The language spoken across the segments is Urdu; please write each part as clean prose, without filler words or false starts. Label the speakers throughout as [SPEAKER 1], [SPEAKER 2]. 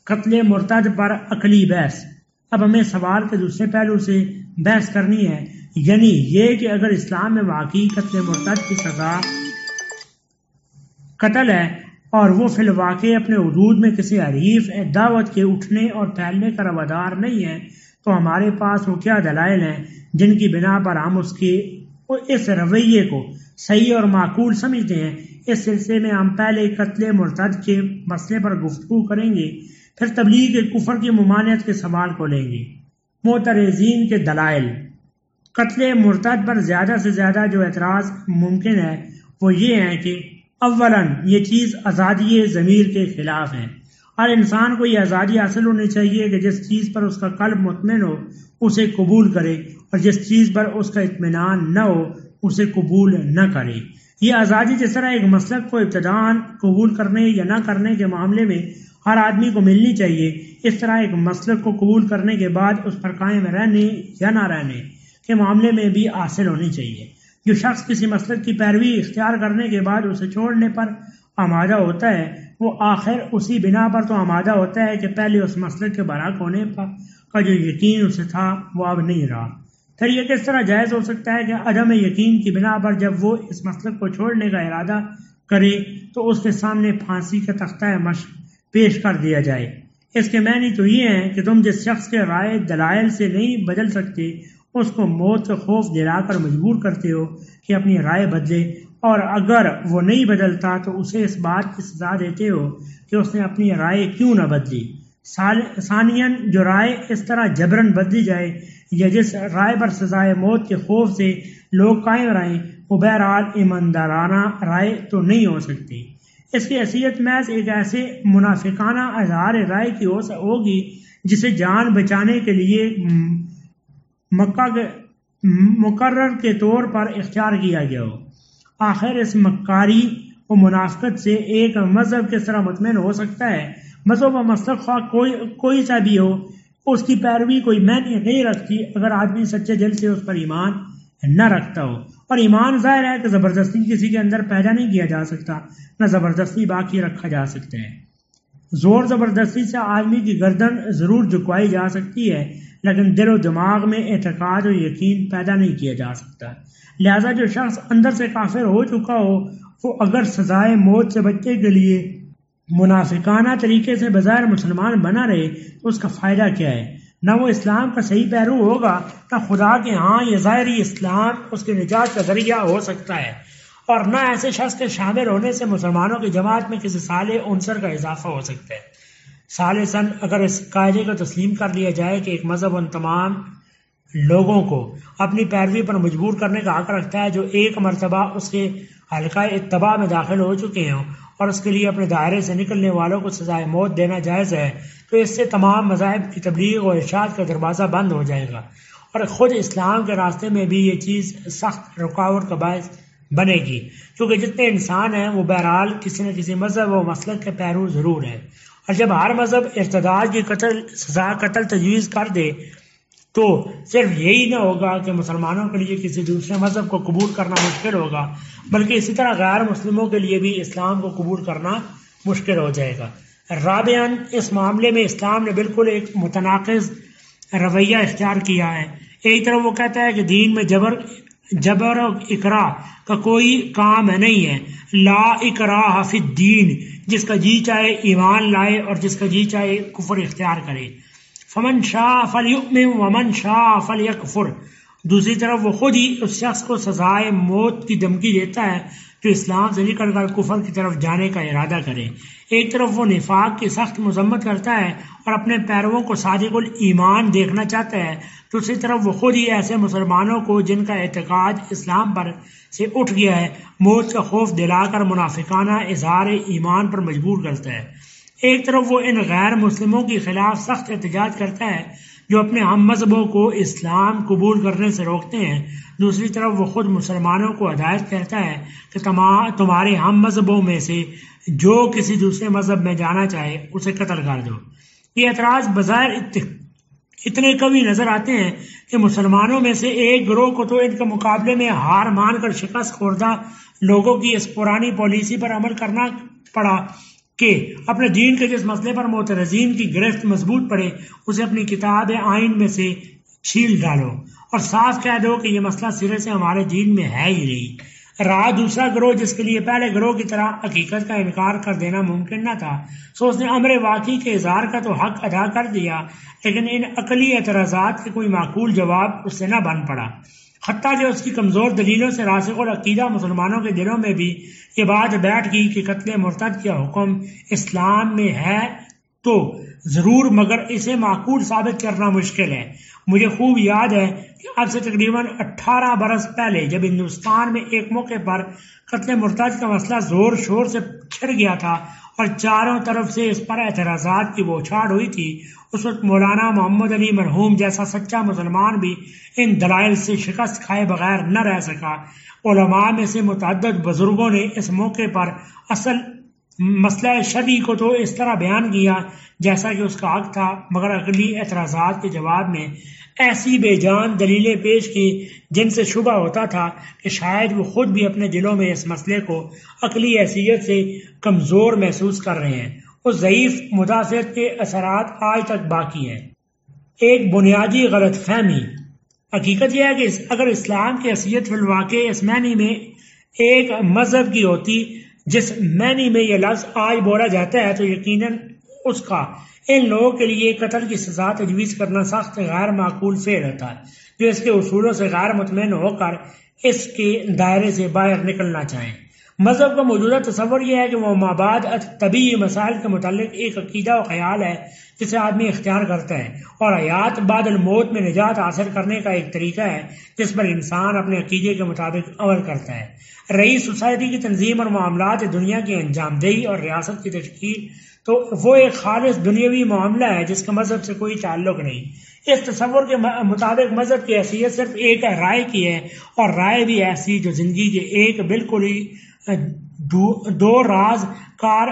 [SPEAKER 1] قتل مرتد پر عقلی بحث۔ اب ہمیں سوال کے دوسرے پہلو سے بحث کرنی ہے، یعنی یہ کہ اگر اسلام میں واقعی قتل مرتد کی سزا قتل ہے اور وہ فی الواقع اپنے حدود میں کسی حریف دعوت کے اٹھنے اور پھیلنے کا روادار نہیں ہے، تو ہمارے پاس وہ کیا دلائل ہیں جن کی بنا پر ہم اس رویے کو صحیح اور معقول سمجھتے ہیں؟ اس سلسلے میں ہم پہلے قتل مرتد کے مسئلے پر گفتگو کریں گے، پھر تبلیغ کفر کی ممانعت کے سوال کو لیں گے۔ معترضین کے دلائل۔ قتل مرتد پر زیادہ سے زیادہ جو اعتراض ممکن ہے وہ یہ ہے کہ اولاً یہ چیز آزادی ضمیر کے خلاف ہے۔ ہر انسان کو یہ آزادی حاصل ہونی چاہیے کہ جس چیز پر اس کا قلب مطمئن ہو اسے قبول کرے، اور جس چیز پر اس کا اطمینان نہ ہو اسے قبول نہ کرے۔ یہ آزادی جس طرح ایک مسلک کو ابتداءً قبول کرنے یا نہ کرنے کے معاملے میں ہر آدمی کو ملنی چاہیے، اس طرح ایک مسلک کو قبول کرنے کے بعد اس پر قائم رہنے یا نہ رہنے کے معاملے میں بھی حاصل ہونی چاہیے۔ جو شخص کسی مسلک کی پیروی اختیار کرنے کے بعد اسے چھوڑنے پر آمادہ ہوتا ہے وہ آخر اسی بنا پر تو آمادہ ہوتا ہے کہ پہلے اس مسلک کے برحق ہونے کا جو یقین اسے تھا وہ اب نہیں رہا۔ پھر یہ کس طرح جائز ہو سکتا ہے کہ عدم یقین کی بنا پر جب وہ اس مسلک کو چھوڑنے کا ارادہ کرے تو اس کے سامنے پھانسی کا تختہ مشق پیش کر دیا جائے؟ اس کے معنی تو یہ ہیں کہ تم جس شخص کے رائے دلائل سے نہیں بدل سکتے اس کو موت کا خوف دلا کر مجبور کرتے ہو کہ اپنی رائے بدلے، اور اگر وہ نہیں بدلتا تو اسے اس بات کی سزا دیتے ہو کہ اس نے اپنی رائے کیوں نہ بدلی۔ ثانیاً جو رائے اس طرح جبراً بدلی جائے یا جس رائے پر سزائے موت کے خوف سے لوگ قائم رہیں وہ بہرحال ایماندارانہ رائے تو نہیں ہو سکتی۔ اس کی حیثیت محض ایک ایسے منافقانہ اظہار رائے کی ہوگی جسے جان بچانے کے لیے مقرر کے طور پر اختیار کیا گیا ہو۔ آخر اس مکاری و منافقت سے ایک مذہب کس طرح مطمئن ہو سکتا ہے؟ مذہب و مسلک خواہ کوئی سا بھی ہو، اس کی پیروی کوئی معنی نہیں رکھتی اگر آدمی سچے دل سے اس پر ایمان نہ رکھتا ہو، اور ایمان ظاہر ہے کہ زبردستی کسی کے اندر پیدا نہیں کیا جا سکتا، نہ زبردستی باقی رکھا جا سکتا ہے۔ زور زبردستی سے آدمی کی گردن ضرور جھکوائی جا سکتی ہے، لیکن دل و دماغ میں اعتقاد و یقین پیدا نہیں کیا جا سکتا۔ لہذا جو شخص اندر سے کافر ہو چکا ہو وہ اگر سزائے موت سے بچنے کے لیے منافقانہ طریقے سے بظاہر مسلمان بنا رہے تو اس کا فائدہ کیا ہے؟ نہ وہ اسلام کا صحیح پیرو ہوگا، نہ خدا کے ہاں یہ ظاہری اسلام اس کے نجات کا ذریعہ ہو سکتا ہے، اور نہ ایسے شخص کے شامل ہونے سے مسلمانوں کی جماعت میں کسی صالح عنصر کا اضافہ ہو سکتا ہے۔ ثالثاً اگر اس قاعدے کو تسلیم کر لیا جائے کہ ایک مذہب ان تمام لوگوں کو اپنی پیروی پر مجبور کرنے کا حق رکھتا ہے جو ایک مرتبہ اس کے حلقہ اتباع میں داخل ہو چکے ہوں، اور اس کے لیے اپنے دائرے سے نکلنے والوں کو سزائے موت دینا جائز ہے، تو اس سے تمام مذاہب کی تبلیغ اور ارشاد کا دروازہ بند ہو جائے گا، اور خود اسلام کے راستے میں بھی یہ چیز سخت رکاوٹ کا باعث بنے گی، کیونکہ جتنے انسان ہیں وہ بہرحال کسی نہ کسی مذہب و مسلک کے پیرو ضرور ہیں، اور جب ہر مذہب ارتداد کی سزا قتل تجویز کر دے تو صرف یہی نہ ہوگا کہ مسلمانوں کے لیے کسی دوسرے مذہب کو قبول کرنا مشکل ہوگا، بلکہ اسی طرح غیر مسلموں کے لیے بھی اسلام کو قبول کرنا مشکل ہو جائے گا۔ رابعاً اس معاملے میں اسلام نے بالکل ایک متناقض رویہ اختیار کیا ہے۔ ایک طرف وہ کہتا ہے کہ دین میں جبر و اکراہ کا کوئی کام نہیں ہے، لا اکراہ فی الدین، جس کا جی چاہے ایمان لائے اور جس کا جی چاہے کفر اختیار کرے، فمن شاء فلیؤمن ومن شاء فلیکفر۔ دوسری طرف وہ خود ہی اس شخص کو سزائے موت کی دھمکی دیتا ہے جو اسلام سے نکل کر کفر کی طرف جانے کا ارادہ کرے۔ ایک طرف وہ نفاق کی سخت مذمت کرتا ہے اور اپنے پیرووں کو صادق الایمان دیکھنا چاہتا ہے، دوسری طرف وہ خود ہی ایسے مسلمانوں کو جن کا اعتقاد اسلام پر سے اٹھ گیا ہے موت کا خوف دلا کر منافقانہ اظہار ایمان پر مجبور کرتا ہے۔ ایک طرف وہ ان غیر مسلموں کے خلاف سخت احتجاج کرتا ہے جو اپنے ہم مذہبوں کو اسلام قبول کرنے سے روکتے ہیں، دوسری طرف وہ خود مسلمانوں کو ہدایت کرتا ہے کہ تمہارے ہم مذہبوں میں سے جو کسی دوسرے مذہب میں جانا چاہے اسے قتل کر دو۔ یہ اعتراض بظاہر اتنے قوی نظر آتے ہیں کہ مسلمانوں میں سے ایک گروہ کو تو ان کے مقابلے میں ہار مان کر شکست خوردہ لوگوں کی اس پرانی پالیسی پر عمل کرنا پڑا، کہ اپنے دین کے جس مسئلے پر معترضین کی گرفت مضبوط پڑے اسے اپنی کتاب آئین میں سے چھیل ڈالو اور صاف کہہ دو کہ یہ مسئلہ سرے سے ہمارے دین میں ہے ہی نہیں۔ رہا دوسرا گروہ جس کے لیے پہلے گروہ کی طرح حقیقت کا انکار کر دینا ممکن نہ تھا، سو اس نے امر واقعی کے اظہار کا تو حق ادا کر دیا، لیکن ان عقلی اعتراضات کے کوئی معقول جواب اس سے نہ بن پڑا، حتیٰ کہ اس کی کمزور دلیلوں سے راسخ العقیدہ مسلمانوں کے دلوں میں بھی یہ بات بیٹھ گئی کہ قتل مرتد کا حکم اسلام میں ہے تو ضرور، مگر اسے معقول ثابت کرنا مشکل ہے۔ مجھے خوب یاد ہے کہ اب سے تقریباً 18 برس پہلے جب ہندوستان میں ایک موقع پر قتل مرتد کا مسئلہ زور شور سے چھڑ گیا تھا اور چاروں طرف سے اس پر اعتراضات کی بوچھاڑ ہوئی تھی، اس وقت مولانا محمد علی مرحوم جیسا سچا مسلمان بھی ان دلائل سے شکست کھائے بغیر نہ رہ سکا۔ علماء میں سے متعدد بزرگوں نے اس موقع پر اصل مسئلہ شرعی کو تو اس طرح بیان کیا جیسا کہ اس کا حق تھا، مگر عقلی اعتراضات کے جواب میں ایسی بے جان دلیلیں پیش کی جن سے شبہ ہوتا تھا کہ شاید وہ خود بھی اپنے دلوں میں اس مسئلے کو عقلی حیثیت سے کمزور محسوس کر رہے ہیں۔ اس ضعیف مدافعت کے اثرات آج تک باقی ہیں۔ ایک بنیادی غلط فہمی حقیقت یہ ہے کہ اگر اسلام کی حیثیت فی الواقع اس معنی میں ایک مذہب کی ہوتی جس معنی میں یہ لفظ آج بولا جاتا ہے، تو یقیناً اس کا ان لوگوں کے لیے قتل کی سزا تجویز کرنا سخت غیر معقول فعل ہوتا ہے جو اس کے اصولوں سے غیر مطمئن ہو کر اس کے دائرے سے باہر نکلنا چاہیں۔ مذہب کا موجودہ تصور یہ ہے کہ وہ مابعد طبعی مسائل کے متعلق ایک عقیدہ و خیال ہے جسے آدمی اختیار کرتا ہے، اور حیات بعد الموت میں نجات حاصل کرنے کا ایک طریقہ ہے جس پر انسان اپنے عقیدے کے مطابق عمل کرتا ہے۔ رئیس سوسائٹی کی تنظیم اور معاملات دنیا کی انجام دہی اور ریاست کی تشکیل تو وہ ایک خالص دنیاوی معاملہ ہے جس کا مذہب سے کوئی تعلق نہیں۔ اس تصور کے مطابق مذہب کی حیثیت صرف ایک رائے کی ہے، اور رائے بھی ایسی جو زندگی کے ایک بالکل ہی دو راز کار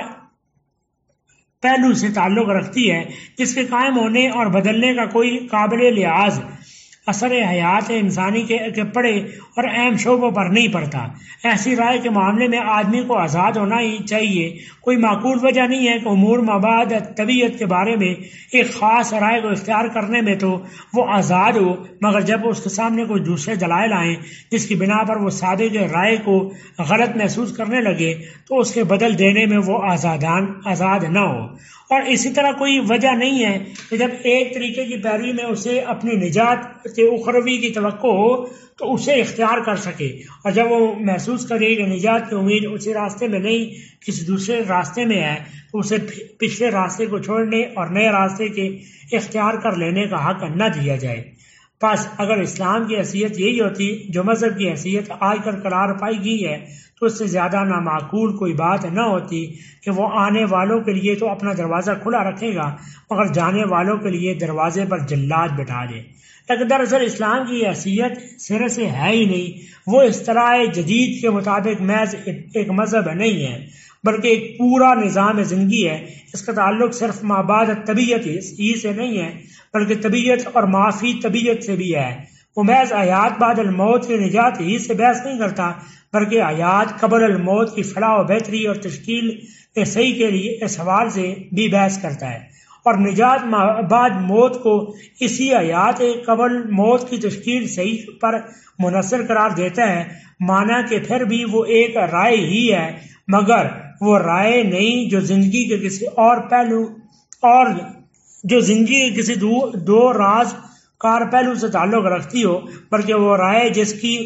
[SPEAKER 1] پہلو سے تعلق رکھتی ہے، جس کے قائم ہونے اور بدلنے کا کوئی قابل لحاظ اثر حیات انسانی کے پڑے اور اہم شعبوں پر نہیں پڑتا۔ ایسی رائے کے معاملے میں آدمی کو آزاد ہونا ہی چاہیے۔ کوئی معقول وجہ نہیں ہے کہ امور مابعد طبیعت کے بارے میں ایک خاص رائے کو اختیار کرنے میں تو وہ آزاد ہو، مگر جب اس کے سامنے کوئی دوسرے دلائل آئیں جس کی بنا پر وہ سابق رائے کو غلط محسوس کرنے لگے تو اس کے بدل دینے میں وہ آزاد نہ ہو۔ اور اسی طرح کوئی وجہ نہیں ہے کہ جب ایک طریقے کی پیروی میں اسے اپنی نجات کے اخروی کی توقع ہو تو اسے اختیار کر سکے، اور جب وہ محسوس کرے کہ نجات کی امید اسی راستے میں نہیں کسی دوسرے راستے میں ہے تو اسے پچھلے راستے کو چھوڑنے اور نئے راستے کے اختیار کر لینے کا حق نہ دیا جائے۔ پس اگر اسلام کی حیثیت یہی ہوتی جو مذہب کی حیثیت آج کل قرار پائی گئی ہے تو اس سے زیادہ نامعقول کوئی بات نہ ہوتی کہ وہ آنے والوں کے لیے تو اپنا دروازہ کھلا رکھے گا مگر جانے والوں کے لیے دروازے پر جلاد بٹھا دے۔ لیکن دراصل اسلام کی حیثیت سرے سے ہے ہی نہیں، وہ اصطلاح جدید کے مطابق محض ایک مذہب نہیں ہے بلکہ ایک پورا نظام زندگی ہے۔ اس کا تعلق صرف مابعد طبیعت ہی سے نہیں ہے بلکہ طبیعت اور معافی طبیعت سے بھی ہے۔ وہ محض حیات بعد الموت کی نجات ہی سے بحث نہیں کرتا بلکہ حیات قبل الموت کی فلاح و بہتری اور تشکیل صحیح کے لیے اس حوالے سے بھی بحث کرتا ہے، اور نجات بعد موت کو اسی حیات قبل موت کی تشکیل صحیح پر منحصر قرار دیتا ہے، مانا کہ پھر بھی وہ ایک رائے ہی ہے مگر وہ رائے نہیں جو زندگی کے کسی اور پہلو اور جو زندگی کے کسی دو راز کار پہلو سے تعلق رکھتی ہو، بلکہ وہ رائے جس کی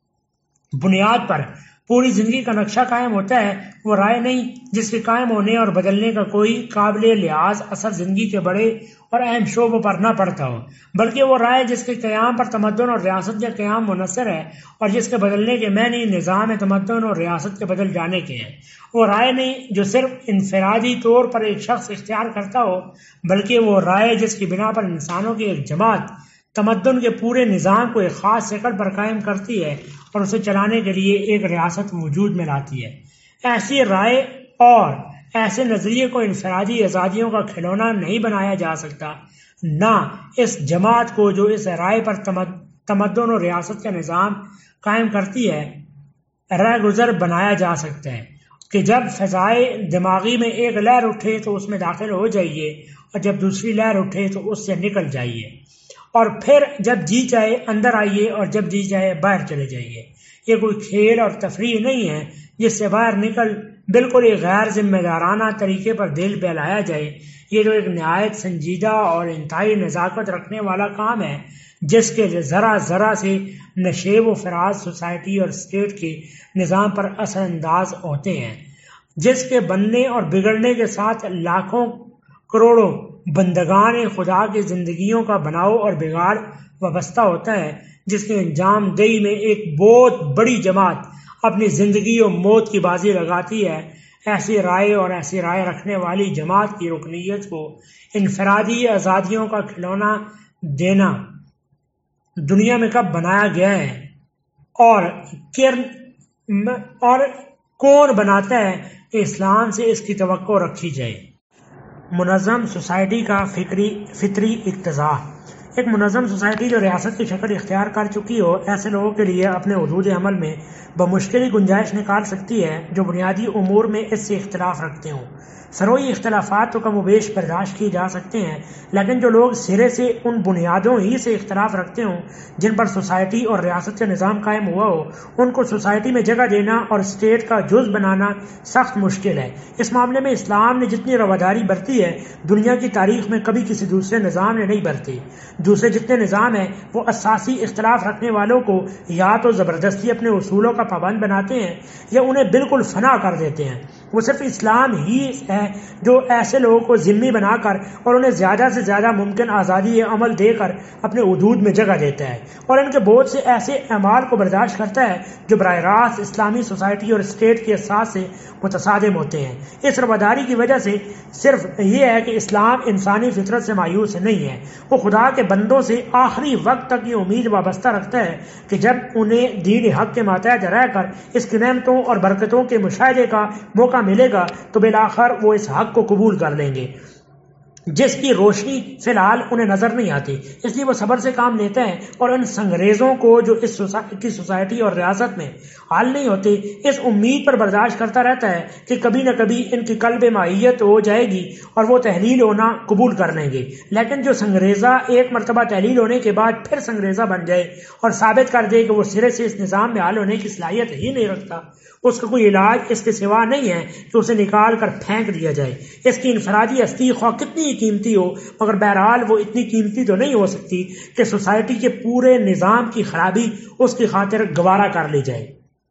[SPEAKER 1] بنیاد پر پوری زندگی کا نقشہ قائم ہوتا ہے، وہ رائے نہیں جس کے قائم ہونے اور بدلنے کا کوئی قابل لحاظ اثر زندگی کے بڑے اور اہم شعبوں پر نہ پڑتا ہو، بلکہ وہ رائے جس کے قیام پر تمدن اور ریاست کا قیام منحصر ہے اور جس کے بدلنے کے معنی نظام تمدن اور ریاست کے بدل جانے کے ہیں۔ وہ رائے نہیں جو صرف انفرادی طور پر ایک شخص اختیار کرتا ہو، بلکہ وہ رائے جس کی بنا پر انسانوں کی ایک جماعت تمدن کے پورے نظام کو ایک خاص شکل پر قائم کرتی ہے اور اسے چلانے کے لیے ایک ریاست وجود میں لاتی ہے۔ ایسی رائے اور ایسے نظریے کو انفرادی آزادیوں کا کھلونا نہیں بنایا جا سکتا، نہ اس جماعت کو جو اس رائے پر تمدن اور ریاست کا نظام قائم کرتی ہے رہ گزر بنایا جا سکتا ہے۔ کہ جب فضائے دماغی میں ایک لہر اٹھے تو اس میں داخل ہو جائیے، اور جب دوسری لہر اٹھے تو اس سے نکل جائیے، اور پھر جب جی چاہے اندر آئیے اور جب جی چاہے باہر چلے جائیے۔ یہ کوئی کھیل اور تفریح نہیں ہے جس سے باہر نکل بالکل ایک غیر ذمہ دارانہ طریقے پر دل بہلایا جائے۔ یہ جو ایک نہایت سنجیدہ اور انتہائی نزاکت رکھنے والا کام ہے، جس کے ذرا ذرا سے نشیب و فراز سوسائٹی اور اسٹیٹ کے نظام پر اثر انداز ہوتے ہیں، جس کے بننے اور بگڑنے کے ساتھ لاکھوں کروڑوں بندگان خدا کی زندگیوں کا بناؤ اور بگاڑ وابستہ ہوتا ہے، جس کی انجام دہی میں ایک بہت بڑی جماعت اپنی زندگی اور موت کی بازی لگاتی ہے۔ ایسی رائے اور ایسی رائے رکھنے والی جماعت کی رکنیت کو انفرادی آزادیوں کا کھلونا دینا دنیا میں کب بنایا گیا ہے، اور کون بناتا ہے کہ اسلام سے اس کی توقع رکھی جائے؟ منظم سوسائٹی کا فطری اقتضا۔ ایک منظم سوسائٹی جو ریاست کی شکل اختیار کر چکی ہو، ایسے لوگوں کے لیے اپنے حدود عمل میں بمشکل ہی گنجائش نکال سکتی ہے جو بنیادی امور میں اس سے اختلاف رکھتے ہوں۔ سروئی اختلافات تو کم و بیش برداشت کی جا سکتے ہیں، لیکن جو لوگ سرے سے ان بنیادوں ہی سے اختلاف رکھتے ہوں جن پر سوسائٹی اور ریاست کا نظام قائم ہوا ہو، ان کو سوسائٹی میں جگہ دینا اور اسٹیٹ کا جز بنانا سخت مشکل ہے۔ اس معاملے میں اسلام نے جتنی رواداری برتی ہے، دنیا کی تاریخ میں کبھی کسی دوسرے نظام نے نہیں برتی۔ دوسرے جتنے نظام ہیں وہ اساسی اختلاف رکھنے والوں کو یا تو زبردستی اپنے اصولوں کا پابند بناتے ہیں یا انہیں بالکل فنا کر دیتے ہیں۔ وہ صرف اسلام ہی ہے جو ایسے لوگوں کو ذمہ بنا کر اور انہیں زیادہ سے زیادہ ممکن آزادی عمل دے کر اپنے حدود میں جگہ دیتا ہے، اور ان کے بہت سے ایسے اعمال کو برداشت کرتا ہے جو براہ راست اسلامی سوسائٹی اور اسٹیٹ کے اساس سے متصادم ہوتے ہیں۔ اس رواداری کی وجہ سے صرف یہ ہے کہ اسلام انسانی فطرت سے مایوس نہیں ہے، وہ خدا کے بندوں سے آخری وقت تک یہ امید وابستہ رکھتا ہے کہ جب انہیں دین حق کے ماتحت رہ کر اس کی نعمتوں اور برکتوں کے مشاہدے کا موقع ملے گا تو بالآخر وہ اس حق کو قبول کر لیں گے جس کی روشنی فی الحال انہیں نظر نہیں آتی۔ اس لیے وہ صبر سے کام لیتا ہے اور ان سنگریزوں کو جو اس کی سوسائٹی اور ریاست میں حال نہیں ہوتے، اس امید پر برداشت کرتا رہتا ہے کہ کبھی نہ کبھی ان کی قلب ماہیت ہو جائے گی اور وہ تحلیل ہونا قبول کر لیں گے۔ لیکن جو سنگریزہ ایک مرتبہ تحلیل ہونے کے بعد پھر سنگریزہ بن جائے اور ثابت کر دے کہ وہ سرے سے اس نظام میں حال ہونے کی صلاحیت ہی نہیں رکھتا، اس کا کوئی علاج اس کے سوا نہیں ہے کہ اسے نکال کر پھینک دیا جائے۔ اس کی انفرادی ہستی خواہ کتنی قیمتی ہو، مگر بہرحال وہ اتنی قیمتی تو نہیں ہو سکتی کہ سوسائٹی کے پورے نظام کی خرابی اس کی خاطر گوارا کر لی جائے۔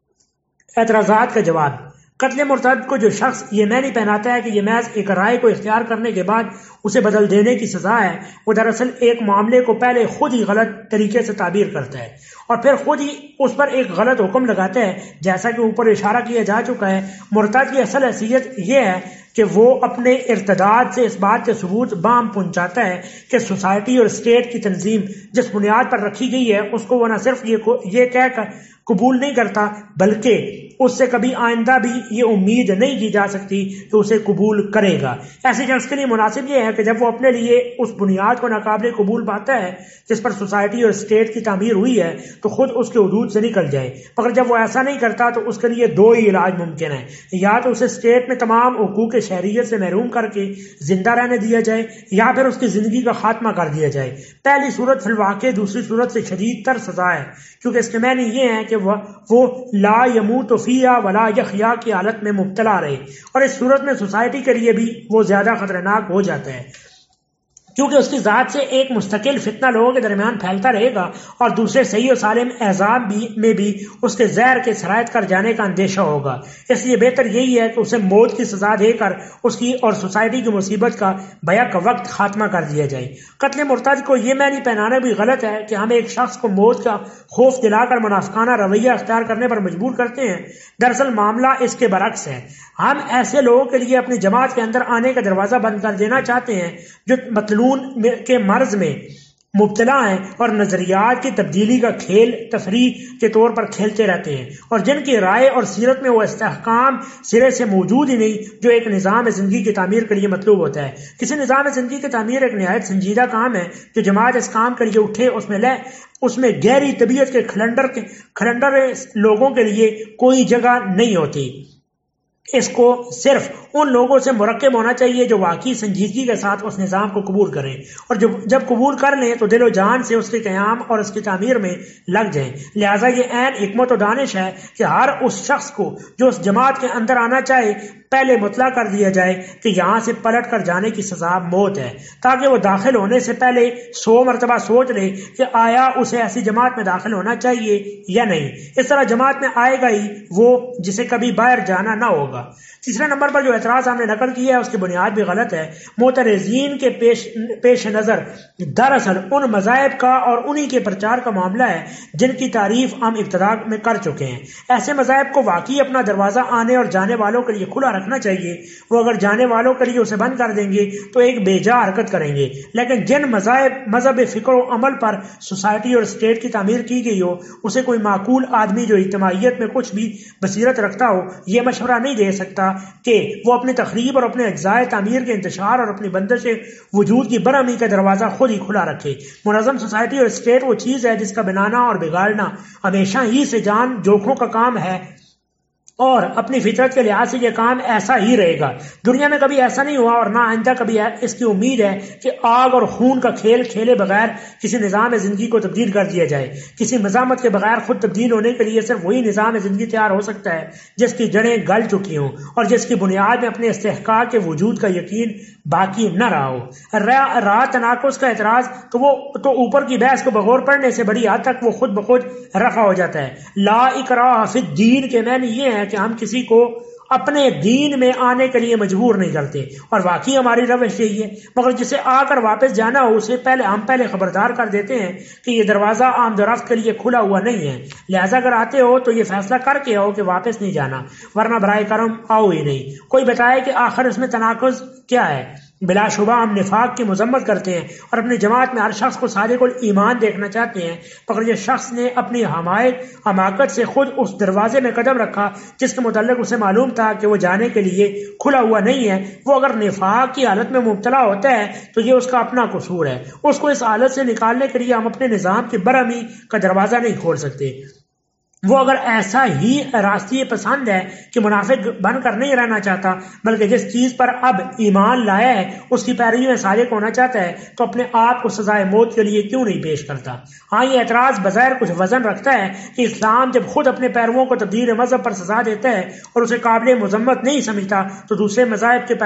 [SPEAKER 1] اعتراضات کا جواب۔ قتل مرتد کو جو شخص یہ معنی پہناتا ہے کہ یہ محض ایک رائے کو اختیار کرنے کے بعد اسے بدل دینے کی سزا ہے، وہ دراصل ایک معاملے کو پہلے خود ہی غلط طریقے سے تعبیر کرتا ہے اور پھر خود ہی اس پر ایک غلط حکم لگاتا ہے۔ جیسا کہ اوپر اشارہ کیا جا چکا ہے، مرتد کی اصل حیثیت یہ ہے کہ وہ اپنے ارتداد سے اس بات کے ثبوت بام پہنچاتا ہے کہ سوسائٹی اور اسٹیٹ کی تنظیم جس بنیاد پر رکھی گئی ہے اس کو وہ نہ صرف یہ کہہ کر قبول نہیں کرتا بلکہ اس سے کبھی آئندہ بھی یہ امید نہیں کی جا سکتی کہ اسے قبول کرے گا۔ ایسے شخص کے لیے مناسب یہ ہے کہ جب وہ اپنے لیے اس بنیاد کو ناقابل قبول پاتا ہے جس پر سوسائٹی اور اسٹیٹ کی تعمیر ہوئی ہے تو خود اس کے حدود سے نکل جائے، مگر جب وہ ایسا نہیں کرتا تو اس کے لیے دو ہی علاج ممکن ہیں: یا تو اسے اسٹیٹ میں تمام حقوق شہریت سے محروم کر کے زندہ رہنے دیا جائے یا پھر اس کی زندگی کا خاتمہ کر دیا جائے۔ پہلی صورت فی الواقع دوسری صورت سے شدید تر سزا ہے، کیونکہ اس کے معنی یہ ہے کہ وہ لا یموت فیہا ولا یحیا کی حالت میں مبتلا رہے، اور اس صورت میں سوسائٹی کے لیے بھی وہ زیادہ خطرناک ہو جاتا ہے کیونکہ اس کی ذات سے ایک مستقل فتنہ لوگوں کے درمیان پھیلتا رہے گا اور دوسرے صحیح و سالم احزاب میں بھی اس کے زہر کے سرایت کر جانے کا اندیشہ ہوگا۔ اس لیے بہتر یہی ہے کہ اسے موت کی سزا دے کر اس کی اور سوسائٹی کی مصیبت کا بیک وقت خاتمہ کر دیا جائے۔ قتل مرتد کو یہ معنی پہنانا بھی غلط ہے کہ ہم ایک شخص کو موت کا خوف دلا کر منافقانہ رویہ اختیار کرنے پر مجبور کرتے ہیں۔ دراصل معاملہ اس کے برعکس ہے، ہم ایسے لوگوں کے لیے اپنی جماعت کے اندر آنے کا دروازہ بند کر دینا چاہتے ہیں جو مطلون کے مرض میں مبتلا ہیں اور نظریات کی تبدیلی کا کھیل تفریح کے طور پر کھیلتے رہتے ہیں، اور جن کی رائے اور سیرت میں وہ استحکام سرے سے موجود ہی نہیں جو ایک نظام زندگی کی تعمیر کے لیے مطلوب ہوتا ہے۔ کسی نظام زندگی کی تعمیر ایک نہایت سنجیدہ کام ہے۔ جو جماعت اس کام کے لیے اٹھے اس میں گہری طبیعت کے کھلنڈر لوگوں کے لیے کوئی جگہ نہیں ہوتی۔ اس کو صرف ان لوگوں سے مرکب ہونا چاہیے جو واقعی سنجیدگی کے ساتھ اس نظام کو قبول کریں، اور جب قبول کر لیں تو دل و جان سے اس کے قیام اور اس کی تعمیر میں لگ جائیں۔ لہٰذا یہ عین حکمت و دانش ہے کہ ہر اس شخص کو جو اس جماعت کے اندر آنا چاہے پہلے مطلع کر دیا جائے کہ یہاں سے پلٹ کر جانے کی سزا موت ہے، تاکہ وہ داخل ہونے سے پہلے 100 مرتبہ سوچ لے کہ آیا اسے ایسی جماعت میں داخل ہونا چاہیے یا نہیں۔ اس طرح جماعت میں آئے گا ہی وہ جسے کبھی باہر جانا نہ ہوگا۔ تیسرے نمبر پر جو اعتراض ہم نے نقل کیا ہے اس کی بنیاد بھی غلط ہے۔ معترضین کے پیش نظر دراصل ان مذاہب کا اور انہی کے پرچار کا معاملہ ہے جن کی تعریف ہم ابتدا میں کر چکے ہیں۔ ایسے مذاہب کو واقعی اپنا دروازہ آنے اور جانے والوں کے لیے کھلا رکھنا چاہیے۔ وہ اگر جانے والوں کے لیے اسے بند کر دیں گے تو ایک بے جا حرکت کریں گے، لیکن جن مذہب فکر و عمل پر سوسائٹی اور اسٹیٹ کی تعمیر کی گئی ہو، اسے کوئی معقول آدمی جو اجتماعیت میں کچھ بھی بصیرت رکھتا ہو یہ مشورہ نہیں دے سکتا کہ وہ اپنی تخریب اور اپنے اجزائے تعمیر کے انتشار اور اپنی بندش وجود کی برہمی کا دروازہ خود ہی کھلا رکھے۔ منظم سوسائٹی اور اسٹیٹ وہ چیز ہے جس کا بنانا اور بگاڑنا ہمیشہ ہی سے جان جوکھوں کا کام ہے، اور اپنی فطرت کے لحاظ سے یہ کام ایسا ہی رہے گا۔ دنیا میں کبھی ایسا نہیں ہوا اور نہ آئندہ کبھی اس کی امید ہے کہ آگ اور خون کا کھیل کھیلے بغیر کسی نظام زندگی کو تبدیل کر دیا جائے۔ کسی مزاحمت کے بغیر خود تبدیل ہونے کے لیے صرف وہی نظام زندگی تیار ہو سکتا ہے جس کی جڑیں گل چکی ہوں اور جس کی بنیاد میں اپنے استحقاق کے وجود کا یقین باقی نہ رہا ہو۔ رہا تناقض کا اعتراض تو اوپر کی بحث کو بغور پڑھنے سے بڑی حد تک وہ خود بخود رفع ہو جاتا ہے۔ لا اکراہ فی الدین کے معنی یہ ہے کہ ہم کسی کو اپنے دین میں آنے کے لیے مجبور نہیں کرتے، اور واقعی ہماری روش یہی ہے، مگر جسے آ کر واپس جانا ہو اسے ہم پہلے خبردار کر دیتے ہیں کہ یہ دروازہ آمد و رفت کے لیے کھلا ہوا نہیں ہے، لہٰذا اگر آتے ہو تو یہ فیصلہ کر کے آؤ کہ واپس نہیں جانا، ورنہ برائے کرم آؤ ہی نہیں۔ کوئی بتائے کہ آخر اس میں تناقض کیا ہے؟ بلا شبہ ہم نفاق کی مذمت کرتے ہیں اور اپنی جماعت میں ہر شخص کو صادق الایمان دیکھنا چاہتے ہیں، مگر یہ شخص نے اپنی حماقت سے خود اس دروازے میں قدم رکھا جس کے متعلق اسے معلوم تھا کہ وہ جانے کے لیے کھلا ہوا نہیں ہے۔ وہ اگر نفاق کی حالت میں مبتلا ہوتا ہے تو یہ اس کا اپنا قصور ہے، اس کو اس حالت سے نکالنے کے لیے ہم اپنے نظام کی برہمی کا دروازہ نہیں کھول سکتے۔ وہ اگر ایسا ہی راستی پسند ہے کہ منافق بن کر نہیں رہنا چاہتا بلکہ جس چیز پر اب ایمان لایا ہے اس کی پیروی میں صادق ہونا چاہتا ہے تو اپنے آپ کو سزائے موت کے لیے کیوں نہیں پیش کرتا؟ ہاں یہ اعتراض بظاہر کچھ وزن رکھتا ہے کہ اسلام جب خود اپنے پیرووں کو تبدیل مذہب پر سزا دیتا ہے اور اسے قابل مذمت نہیں سمجھتا تو دوسرے مذاہب کے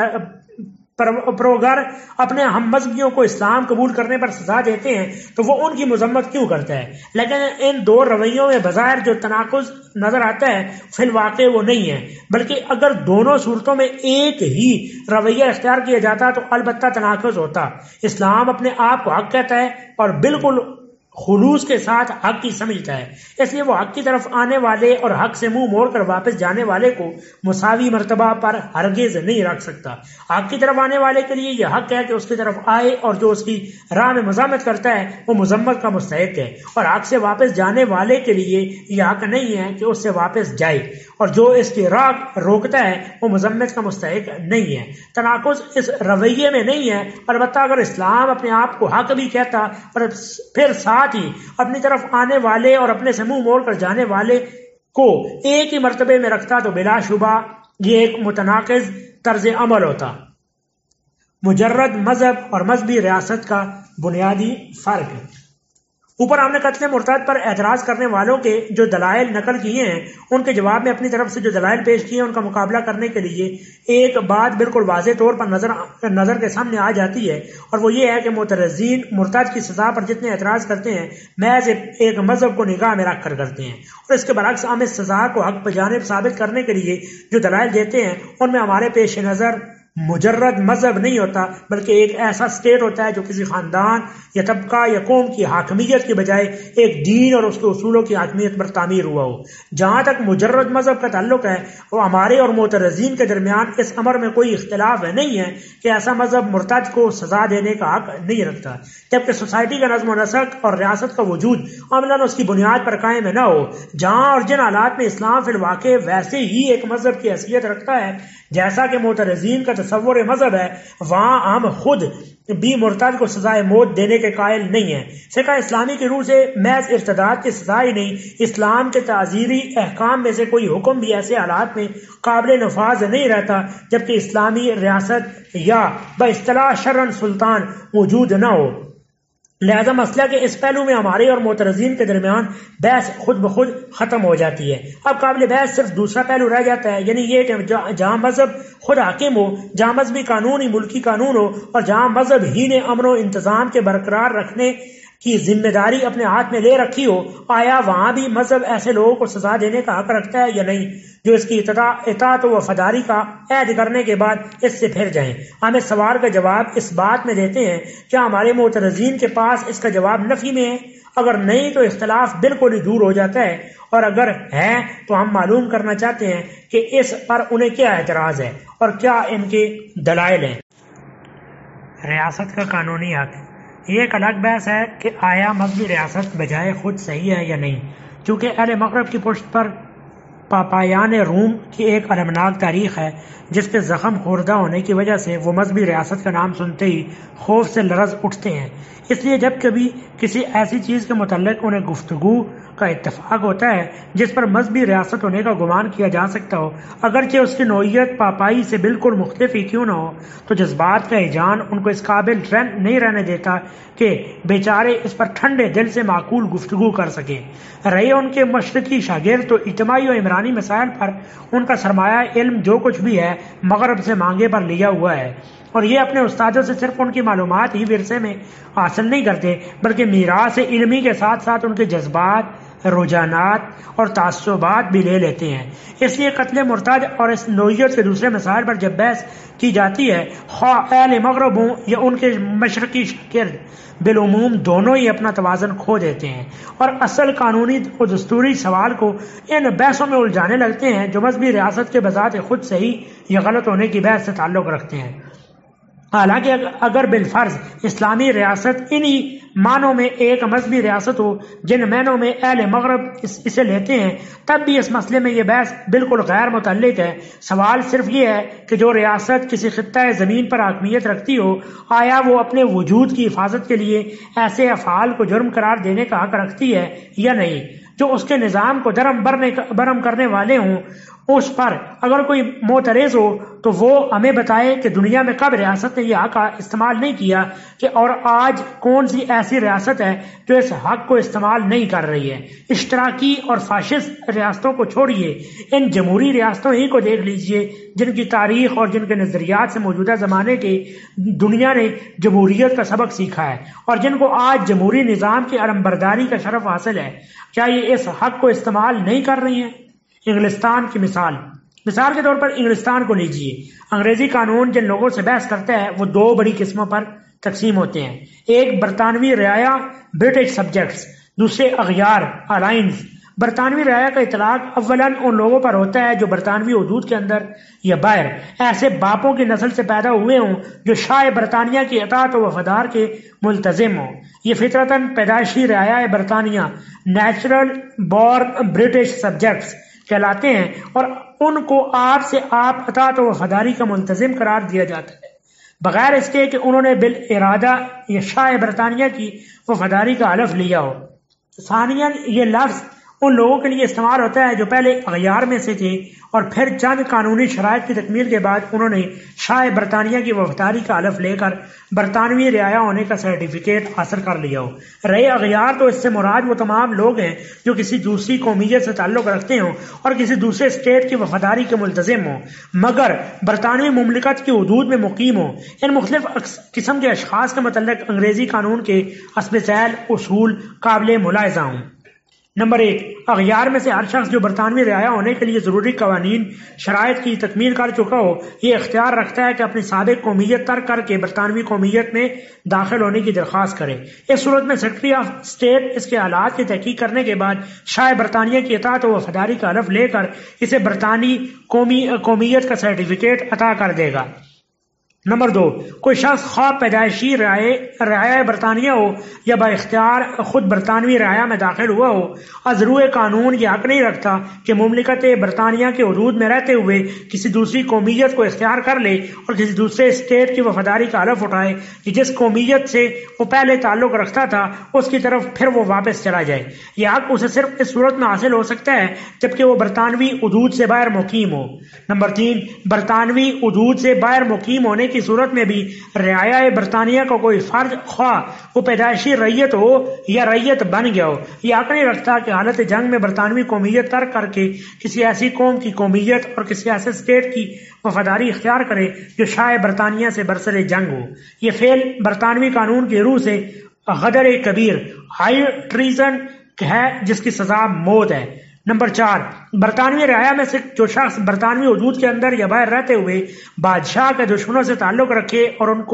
[SPEAKER 1] پروگر اپنے ہم مذہبیوں کو اسلام قبول کرنے پر سزا دیتے ہیں تو وہ ان کی مذمت کیوں کرتا ہے؟ لیکن ان دو رویوں میں بظاہر جو تناقض نظر آتا ہے فی الواقع وہ نہیں ہے، بلکہ اگر دونوں صورتوں میں ایک ہی رویہ اختیار کیا جاتا تو البتہ تناقض ہوتا۔ اسلام اپنے آپ کو حق کہتا ہے اور بالکل خلوص کے ساتھ حق کی سمجھتا ہے، اس لیے وہ حق کی طرف آنے والے اور حق سے منہ موڑ کر واپس جانے والے کو مساوی مرتبہ پر ہرگز نہیں رکھ سکتا۔ حق کی طرف آنے والے کے لیے یہ حق ہے کہ اس کی طرف آئے، اور جو اس کی راہ میں مزاحمت کرتا ہے وہ مذمت کا مستحق ہے، اور حق سے واپس جانے والے کے لیے یہ حق نہیں ہے کہ اس سے واپس جائے، اور جو اس کی راہ روکتا ہے وہ مذمت کا مستحق نہیں ہے۔ تناقض اس رویے میں نہیں ہے، البتہ اگر اسلام اپنے آپ کو حق بھی کہتا اور پھر ساتھ ہی اپنی طرف آنے والے اور اپنے سے منہ موڑ کر جانے والے کو ایک ہی مرتبے میں رکھتا تو بلا شبہ یہ ایک متناقض طرز عمل ہوتا۔ مجرد مذہب اور مذہبی ریاست کا بنیادی فرق ہے۔ اوپر ہم نے قتل مرتد پر اعتراض کرنے والوں کے جو دلائل نقل کیے ہیں ان کے جواب میں اپنی طرف سے جو دلائل پیش کیے ہیں ان کا مقابلہ کرنے کے لیے ایک بات بالکل واضح طور پر نظر کے سامنے آ جاتی ہے، اور وہ یہ ہے کہ معترضین مرتد کی سزا پر جتنے اعتراض کرتے ہیں محض ایک مذہب کو نگاہ میں رکھ کر کرتے ہیں، اور اس کے برعکس ہم اس سزا کو حق بجانب ثابت کرنے کے لیے جو دلائل دیتے ہیں ان میں ہمارے پیش نظر مجرد مذہب نہیں ہوتا بلکہ ایک ایسا اسٹیٹ ہوتا ہے جو کسی خاندان یا طبقہ یا قوم کی حاکمیت کی بجائے ایک دین اور اس کے اصولوں کی حاکمیت پر تعمیر ہوا ہو۔ جہاں تک مجرد مذہب کا تعلق ہے وہ ہمارے اور معترضین کے درمیان اس امر میں کوئی اختلاف نہیں ہے کہ ایسا مذہب مرتد کو سزا دینے کا حق نہیں رکھتا، جبکہ سوسائٹی کا نظم و نسق اور ریاست کا وجود عملاً اس کی بنیاد پر قائم نہ ہو۔ جہاں اور جن حالات میں اسلام فی الواقع ویسے ہی ایک مذہب کی حیثیت رکھتا ہے جیسا کہ معترضین کا تصور مذہب ہے، وہاں ہم خود بھی مرتد کو سزائے موت دینے کے قائل نہیں ہیں۔ فقہ اسلامی کی روح سے محض ارتداد کی سزا ہی نہیں، اسلام کے تعزیری احکام میں سے کوئی حکم بھی ایسے حالات میں قابل نفاذ نہیں رہتا جبکہ اسلامی ریاست یا باصطلاح شرعن سلطان موجود نہ ہو۔ لہذا مسئلہ کہ اس پہلو میں ہمارے اور معترضین کے درمیان بحث خود بخود ختم ہو جاتی ہے۔ اب قابل بحث صرف دوسرا پہلو رہ جاتا ہے، یعنی یہ کہ جہاں مذہب خود حاکم ہو، جہاں مذہبی قانون ہی ملکی قانون ہو، اور جہاں مذہب ہی نے امن و انتظام کے برقرار رکھنے کی ذمہ داری اپنے ہاتھ میں لے رکھی ہو، آیا وہاں بھی مذہب ایسے لوگوں کو سزا دینے کا حق رکھتا ہے یا نہیں جو اس کی اطاعت و وفاداری کا عہد کرنے کے بعد اس سے پھر جائیں؟ ہم اس سوال کا جواب اس بات میں دیتے ہیں، کیا ہمارے معترضین کے پاس اس کا جواب نفی میں ہے؟ اگر نہیں تو اختلاف بالکل ہی دور ہو جاتا ہے، اور اگر ہے تو ہم معلوم کرنا چاہتے ہیں کہ اس پر انہیں کیا اعتراض ہے اور کیا ان کے دلائل ہیں۔ ریاست کا قانونی حق، یہ ایک الگ بحث ہے کہ آیا مذہبی ریاست بجائے خود صحیح ہے یا نہیں، چونکہ اہل مغرب کی پشت پر پاپایان روم کی ایک المناک تاریخ ہے جس کے زخم خوردہ ہونے کی وجہ سے وہ مذہبی ریاست کا نام سنتے ہی خوف سے لرز اٹھتے ہیں۔ اس لیے جب کبھی کسی ایسی چیز کے متعلق انہیں گفتگو کا اتفاق ہوتا ہے جس پر مذہبی ریاست ہونے کا گمان کیا جا سکتا ہو، اگرچہ اس کی نوعیت پاپائی سے بالکل مختلف ہی کیوں نہ ہو، تو جذبات کا ہیجان ان کو اس قابل نہیں رہنے دیتا کہ بیچارے اس پر ٹھنڈے دل سے معقول گفتگو کر سکیں۔ رہے ان کے مشرقی شاگرد تو اجتماعی و عمرانی مسائل پر ان کا سرمایہ علم جو کچھ بھی ہے مغرب سے مانگے پر لیا ہوا ہے، اور یہ اپنے استادوں سے صرف ان کی معلومات ہی ورثے میں حاصل نہیں کرتے بلکہ میراث علمی کے ساتھ ساتھ ان کے جذبات، رجحانات اور تعصبات بھی لے لیتے ہیں۔ اس لیے قتل مرتد اور اس نوعیت کے دوسرے مسائل پر جب بحث کی جاتی ہے، خواہ اہل مغرب ہوں یا ان کے مشرقی شاگرد، بالعموم دونوں ہی اپنا توازن کھو دیتے ہیں اور اصل قانونی و دستوری سوال کو ان بحثوں میں الجھانے لگتے ہیں جو مذہبی ریاست کے بذات خود صحیح یا غلط ہونے کی بحث سے تعلق رکھتے ہیں۔ حالانکہ اگر بالفرض اسلامی ریاست انہی معنوں میں ایک مذہبی ریاست ہو جن معنوں میں اہل مغرب اسے لیتے ہیں، تب بھی اس مسئلے میں یہ بحث بالکل غیر متعلق ہے۔ سوال صرف یہ ہے کہ جو ریاست کسی خطہ زمین پر حاکمیت رکھتی ہو، آیا وہ اپنے وجود کی حفاظت کے لیے ایسے افعال کو جرم قرار دینے کا حق رکھتی ہے یا نہیں جو اس کے نظام کو درم برم کرنے والے ہوں۔ اس پر اگر کوئی معترض ہو تو وہ ہمیں بتائے کہ دنیا میں کب ریاست نے یہ حق استعمال نہیں کیا کہ اور آج کون سی ایسی ریاست ہے جو اس حق کو استعمال نہیں کر رہی ہے۔ اشتراکی اور فاشسٹ ریاستوں کو چھوڑیے، ان جمہوری ریاستوں ہی کو دیکھ لیجئے جن کی تاریخ اور جن کے نظریات سے موجودہ زمانے کے دنیا نے جمہوریت کا سبق سیکھا ہے اور جن کو آج جمہوری نظام کی علمبرداری کا شرف حاصل ہے، کیا یہ اس حق کو استعمال نہیں کر رہی ہیں؟ انگلستان کی مثال کے طور پر انگلستان کو لیجئے۔ انگریزی قانون جن لوگوں سے بحث کرتا ہے وہ دو بڑی قسموں پر تقسیم ہوتے ہیں، ایک برطانوی رعایا برٹش سبجیکٹس، دوسرے اغیار الائنز۔ برطانوی رعایا کا اطلاق اولاً ان لوگوں پر ہوتا ہے جو برطانوی حدود کے اندر یا باہر ایسے باپوں کی نسل سے پیدا ہوئے ہوں جو شاہ برطانیہ کی اطاعت و وفادار کے ملتزم ہوں۔ یہ فطرتاً پیدائشی رعایا برطانیہ، نیچرل بورن برٹش سبجیکٹس کہلاتے ہیں اور ان کو آپ سے آپ اطاعت و وفاداری کا ملتزم قرار دیا جاتا ہے بغیر اس کے کہ انہوں نے بالارادہ یا شاہ برطانیہ کی وفاداری کا حلف لیا ہو۔ ثانیاً یہ لفظ ان لوگوں کے لیے استعمال ہوتا ہے جو پہلے اغیار میں سے تھے اور پھر چند قانونی شرائط کی تکمیل کے بعد انہوں نے شاہ برطانیہ کی وفاداری کا حلف لے کر برطانوی رعایا ہونے کا سرٹیفکیٹ حاصل کر لیا ہو۔ رہے اغیار تو اس سے مراد وہ تمام لوگ ہیں جو کسی دوسری قومیت سے تعلق رکھتے ہوں اور کسی دوسرے اسٹیٹ کی وفاداری کے ملتزم ہوں مگر برطانوی مملکت کی حدود میں مقیم ہوں۔ ان مختلف قسم کے اشخاص کے متعلق انگریزی قانون کے حسب ذیل اصول قابل ملاحظہ ہوں۔ نمبر 1، اغیار میں سے ہر شخص جو برطانوی رعایا ہونے کے لیے ضروری قوانین شرائط کی تکمیل کر چکا ہو یہ اختیار رکھتا ہے کہ اپنی سابق قومیت ترک کر کے برطانوی قومیت میں داخل ہونے کی درخواست کرے۔ اس صورت میں سیکرٹری آف اسٹیٹ اس کے حالات کی تحقیق کرنے کے بعد شاہ برطانیہ کی اطاعت و وفاداری کا حلف لے کر اسے برطانوی قومیت کا سرٹیفکیٹ عطا کر دے گا۔ نمبر 2، کوئی شخص خواہ پیدائشی رعایا برطانیہ ہو یا با اختیار خود برطانوی رعایا میں داخل ہوا ہو، از روئے قانون یہ حق نہیں رکھتا کہ مملکت برطانیہ کے حدود میں رہتے ہوئے کسی دوسری قومیت کو اختیار کر لے اور کسی دوسرے اسٹیٹ کی وفاداری کا حلف اٹھائے کہ جس قومیت سے وہ پہلے تعلق رکھتا تھا اس کی طرف پھر وہ واپس چلا جائے۔ یہ حق اسے صرف اس صورت میں حاصل ہو سکتا ہے جبکہ وہ برطانوی حدود سے باہر مقیم ہو۔ نمبر 3، برطانوی حدود سے باہر مقیم ہونے کی صورت میں بھی رعایا برطانیہ کا کوئی فرد، خواہ وہ پیدائشی رعیت ہو یا رعیت بن گیا ہو، یہ حق نہیں رکھتا کہ حالت جنگ میں برطانوی قومیت ترک کر کے کسی ایسی قوم کی قومیت اور کسی ایسے اسٹیٹ کی وفاداری اختیار کرے جو شاہ برطانیہ سے برسر جنگ ہو۔ یہ فعل برطانوی قانون کی روح سے غدر کبیر، ہائی ٹریزن ہے، جس کی سزا موت ہے۔ نمبر 4، برطانوی رعایا میں سے جو شخص برطانوی حدود کے اندر یا باہر رہتے ہوئے بادشاہ کے دشمنوں سے تعلق رکھے اور ان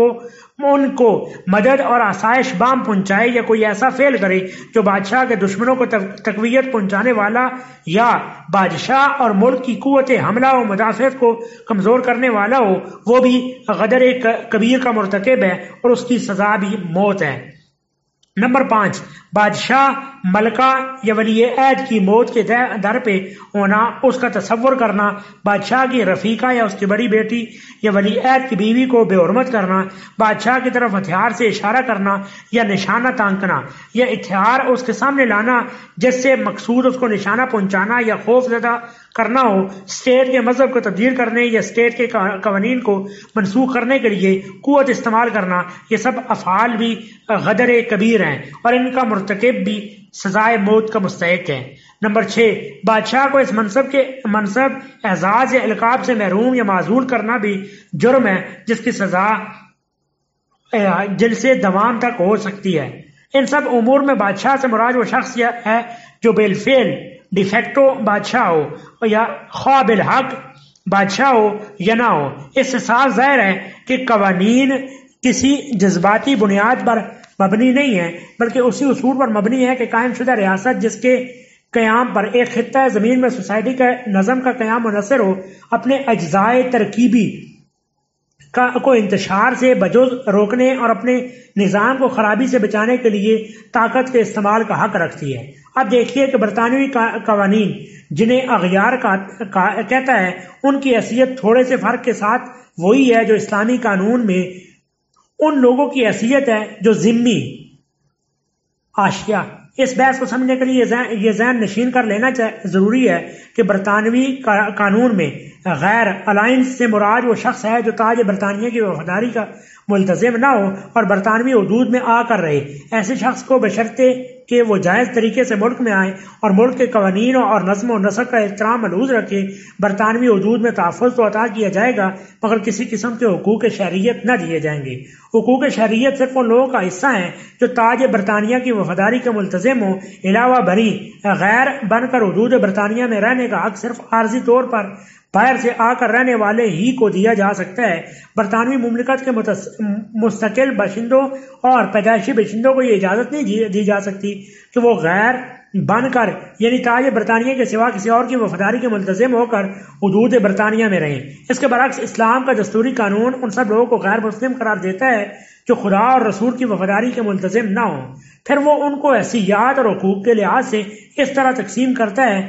[SPEAKER 1] کو مدد اور آسائش بام پہنچائے یا کوئی ایسا فعل کرے جو بادشاہ کے دشمنوں کو تقویت پہنچانے والا یا بادشاہ اور ملک کی قوت حملہ و مدافعت کو کمزور کرنے والا ہو، وہ بھی غدر کبیر کا مرتکب ہے اور اس کی سزا بھی موت ہے۔ نمبر 5، بادشاہ، ملکہ یا ولی عہد کی موت کے در پہ ہونا، اس کا تصور کرنا، بادشاہ کی رفیقہ یا اس کی بڑی بیٹی یا ولی عہد کی بیوی کو بے حرمت کرنا، بادشاہ کی طرف ہتھیار سے اشارہ کرنا یا نشانہ تانکنا یا ہتھیار اس کے سامنے لانا جس سے مقصود اس کو نشانہ پہنچانا یا خوف زدہ کرنا ہو، اسٹیٹ کے مذہب کو تبدیل کرنے یا اسٹیٹ کے قوانین کو منسوخ کرنے کے لیے قوت استعمال کرنا، یہ سب افعال بھی غدر کبیر ہیں اور ان کا مرتکب بھی سزائے موت کا مستحق ہے۔ نمبر 6، بادشاہ کو اس منصب، اعزاز یا القاب سے محروم یا معزول کرنا بھی جرم ہے جس کی سزا جلد سے دوام تک ہو سکتی ہے۔ ان سب امور میں بادشاہ سے مراد وہ شخص ہے جو بالفعل ڈیفیکٹو بادشاہ ہو یا خواہ بالحق بادشاہ ہو یا نہ ہو۔ اس سے صاف ظاہر ہے کہ قوانین کسی جذباتی بنیاد پر مبنی نہیں ہے بلکہ اسی اصول پر مبنی ہے کہ قائم شدہ ریاست جس کے قیام پر ایک خطہ زمین میں سوسائٹی کا نظم کا قیام منحصر ہو، اپنے اجزائے ترکیبی کو انتشار سے بجز روکنے اور اپنے نظام کو خرابی سے بچانے کے لیے طاقت کے استعمال کا حق رکھتی ہے۔ اب دیکھیے کہ برطانوی قوانین جنہیں اغیار کہتا ہے، ان کی حیثیت تھوڑے سے فرق کے ساتھ وہی ہے جو اسلامی قانون میں ان لوگوں کی حیثیت ہے جو ذمی آشیا۔ اس بحث کو سمجھنے کے لیے یہ ذہن نشین کر لینا ضروری ہے کہ برطانوی قانون میں غیر الائنس سے مراد وہ شخص ہے جو تاج برطانیہ کی وفاداری کا ملتزم نہ ہو اور برطانوی حدود میں آ کر رہے۔ ایسے شخص کو بشرطے کہ وہ جائز طریقے سے ملک میں آئے اور ملک کے قوانین اور نظم و نسق کا احترام ملحوظ رکھے، برطانوی حدود میں تحفظ تو عطا کیا جائے گا مگر کسی قسم کے حقوق شہریت نہ دیے جائیں گے۔ حقوق شہریت صرف ان لوگوں کا حصہ ہیں جو تاج برطانیہ کی وفاداری کے ملتزم ہوں، علاوہ بری غیر بن کر حدود برطانیہ میں رہنے کا حق صرف عارضی طور پر باہر سے آ کر رہنے والے ہی کو دیا جا سکتا ہے۔ برطانوی مملکت کے مستقل باشندوں اور پیدائشی باشندوں کو یہ اجازت نہیں دی جا سکتی کہ وہ غیر بن کر یعنی تاج برطانیہ کے سوا کسی اور کی وفاداری کے ملتزم ہو کر حدود برطانیہ میں رہیں۔ اس کے برعکس اسلام کا دستوری قانون ان سب لوگوں کو غیر مسلم قرار دیتا ہے جو خدا اور رسول کی وفاداری کے ملتزم نہ ہوں، پھر وہ ان کو حیثیت اور حقوق کے لحاظ سے اس طرح تقسیم کرتا ہے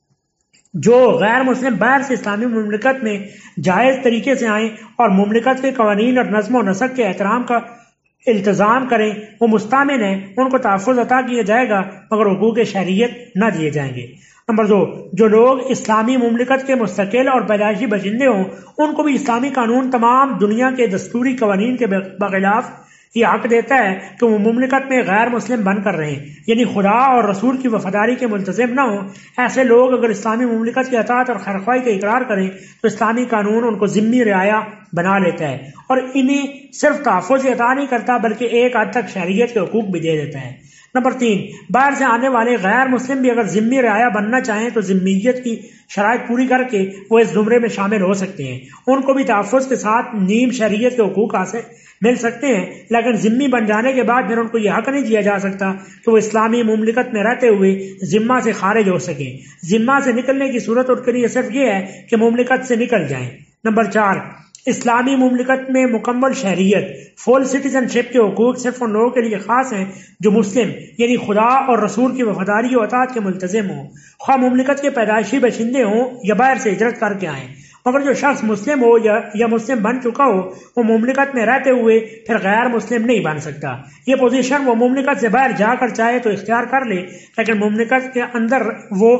[SPEAKER 1] جو غیر مسلم باہر سے اسلامی مملکت میں جائز طریقے سے آئیں اور مملکت کے قوانین اور نظم و نسق کے احترام کا التزام کریں، وہ مستامن ہیں، ان کو تحفظ عطا کیا جائے گا مگر حقوق شہریت نہ دیے جائیں گے۔ نمبر 2، جو لوگ اسلامی مملکت کے مستقل اور پیدائشی باشندے ہوں ان کو بھی اسلامی قانون تمام دنیا کے دستوری قوانین کے بخلاف یہ حق دیتا ہے کہ وہ مملکت میں غیر مسلم بن کر رہیں، یعنی خدا اور رسول کی وفاداری کے ملتزم نہ ہوں۔ ایسے لوگ اگر اسلامی مملکت کی اطاعت اور خیرخواہی کا اقرار کریں تو اسلامی قانون ان کو ذمی رعایا بنا لیتا ہے اور انہیں صرف تحفظ عطا نہیں کرتا بلکہ ایک حد تک شہریت کے حقوق بھی دے دیتا ہے۔ نمبر 3، باہر سے آنے والے غیر مسلم بھی اگر ذمی رعایا بننا چاہیں تو ذمیت کی شرائط پوری کر کے وہ اس زمرے میں شامل ہو سکتے ہیں۔ ان کو بھی تحفظ کے ساتھ نیم شہریت کے حقوق حاصل مل سکتے ہیں، لیکن ذمی بن جانے کے بعد پھر ان کو یہ حق نہیں دیا جا سکتا کہ وہ اسلامی مملکت میں رہتے ہوئے ذمہ سے خارج ہو سکیں۔ ذمہ سے نکلنے کی صورت ان کے لیے صرف یہ ہے کہ مملکت سے نکل جائیں۔ نمبر 4، اسلامی مملکت میں مکمل شہریت، فل سٹیزن شپ کے حقوق صرف ان لوگوں کے لیے خاص ہیں جو مسلم یعنی خدا اور رسول کی وفاداری و اطاعت کے ملتزم ہوں، خواہ مملکت کے پیدائشی باشندے ہوں یا باہر سے ہجرت کر کے آئیں۔ مگر جو شخص مسلم ہو یا مسلم بن چکا ہو وہ مملکت میں رہتے ہوئے پھر غیر مسلم نہیں بن سکتا۔ یہ پوزیشن وہ مملکت سے باہر جا کر چاہے تو اختیار کر لے، لیکن مملکت کے اندر وہ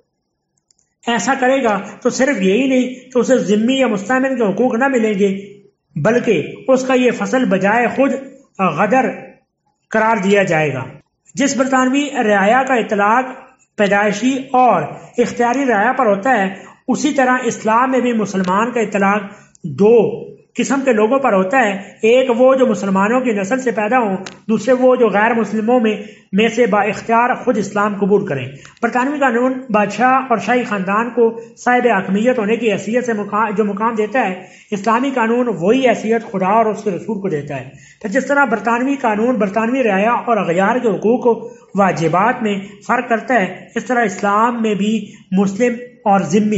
[SPEAKER 1] ایسا کرے گا تو صرف یہی نہیں کہ اسے ذمی یا مستأمن کے حقوق نہ ملیں گے، بلکہ اس کا یہ فصل بجائے خود غدر قرار دیا جائے گا۔ جس برطانوی رعایا کا اطلاق پیدائشی اور اختیاری رعایا پر ہوتا ہے، اسی طرح اسلام میں بھی مسلمان کا اطلاق دو قسم کے لوگوں پر ہوتا ہے، ایک وہ جو مسلمانوں کی نسل سے پیدا ہوں، دوسرے وہ جو غیر مسلموں میں سے با اختیار خود اسلام قبول کریں۔ برطانوی قانون بادشاہ اور شاہی خاندان کو صاحب حاکمیت ہونے کی حیثیت سے جو مقام دیتا ہے، اسلامی قانون وہی حیثیت خدا اور اس کے رسول کو دیتا ہے۔ پھر جس طرح برطانوی قانون برطانوی رعایا اور اغیار کے حقوق و واجبات میں فرق کرتا ہے، اس طرح اسلام میں بھی مسلم اور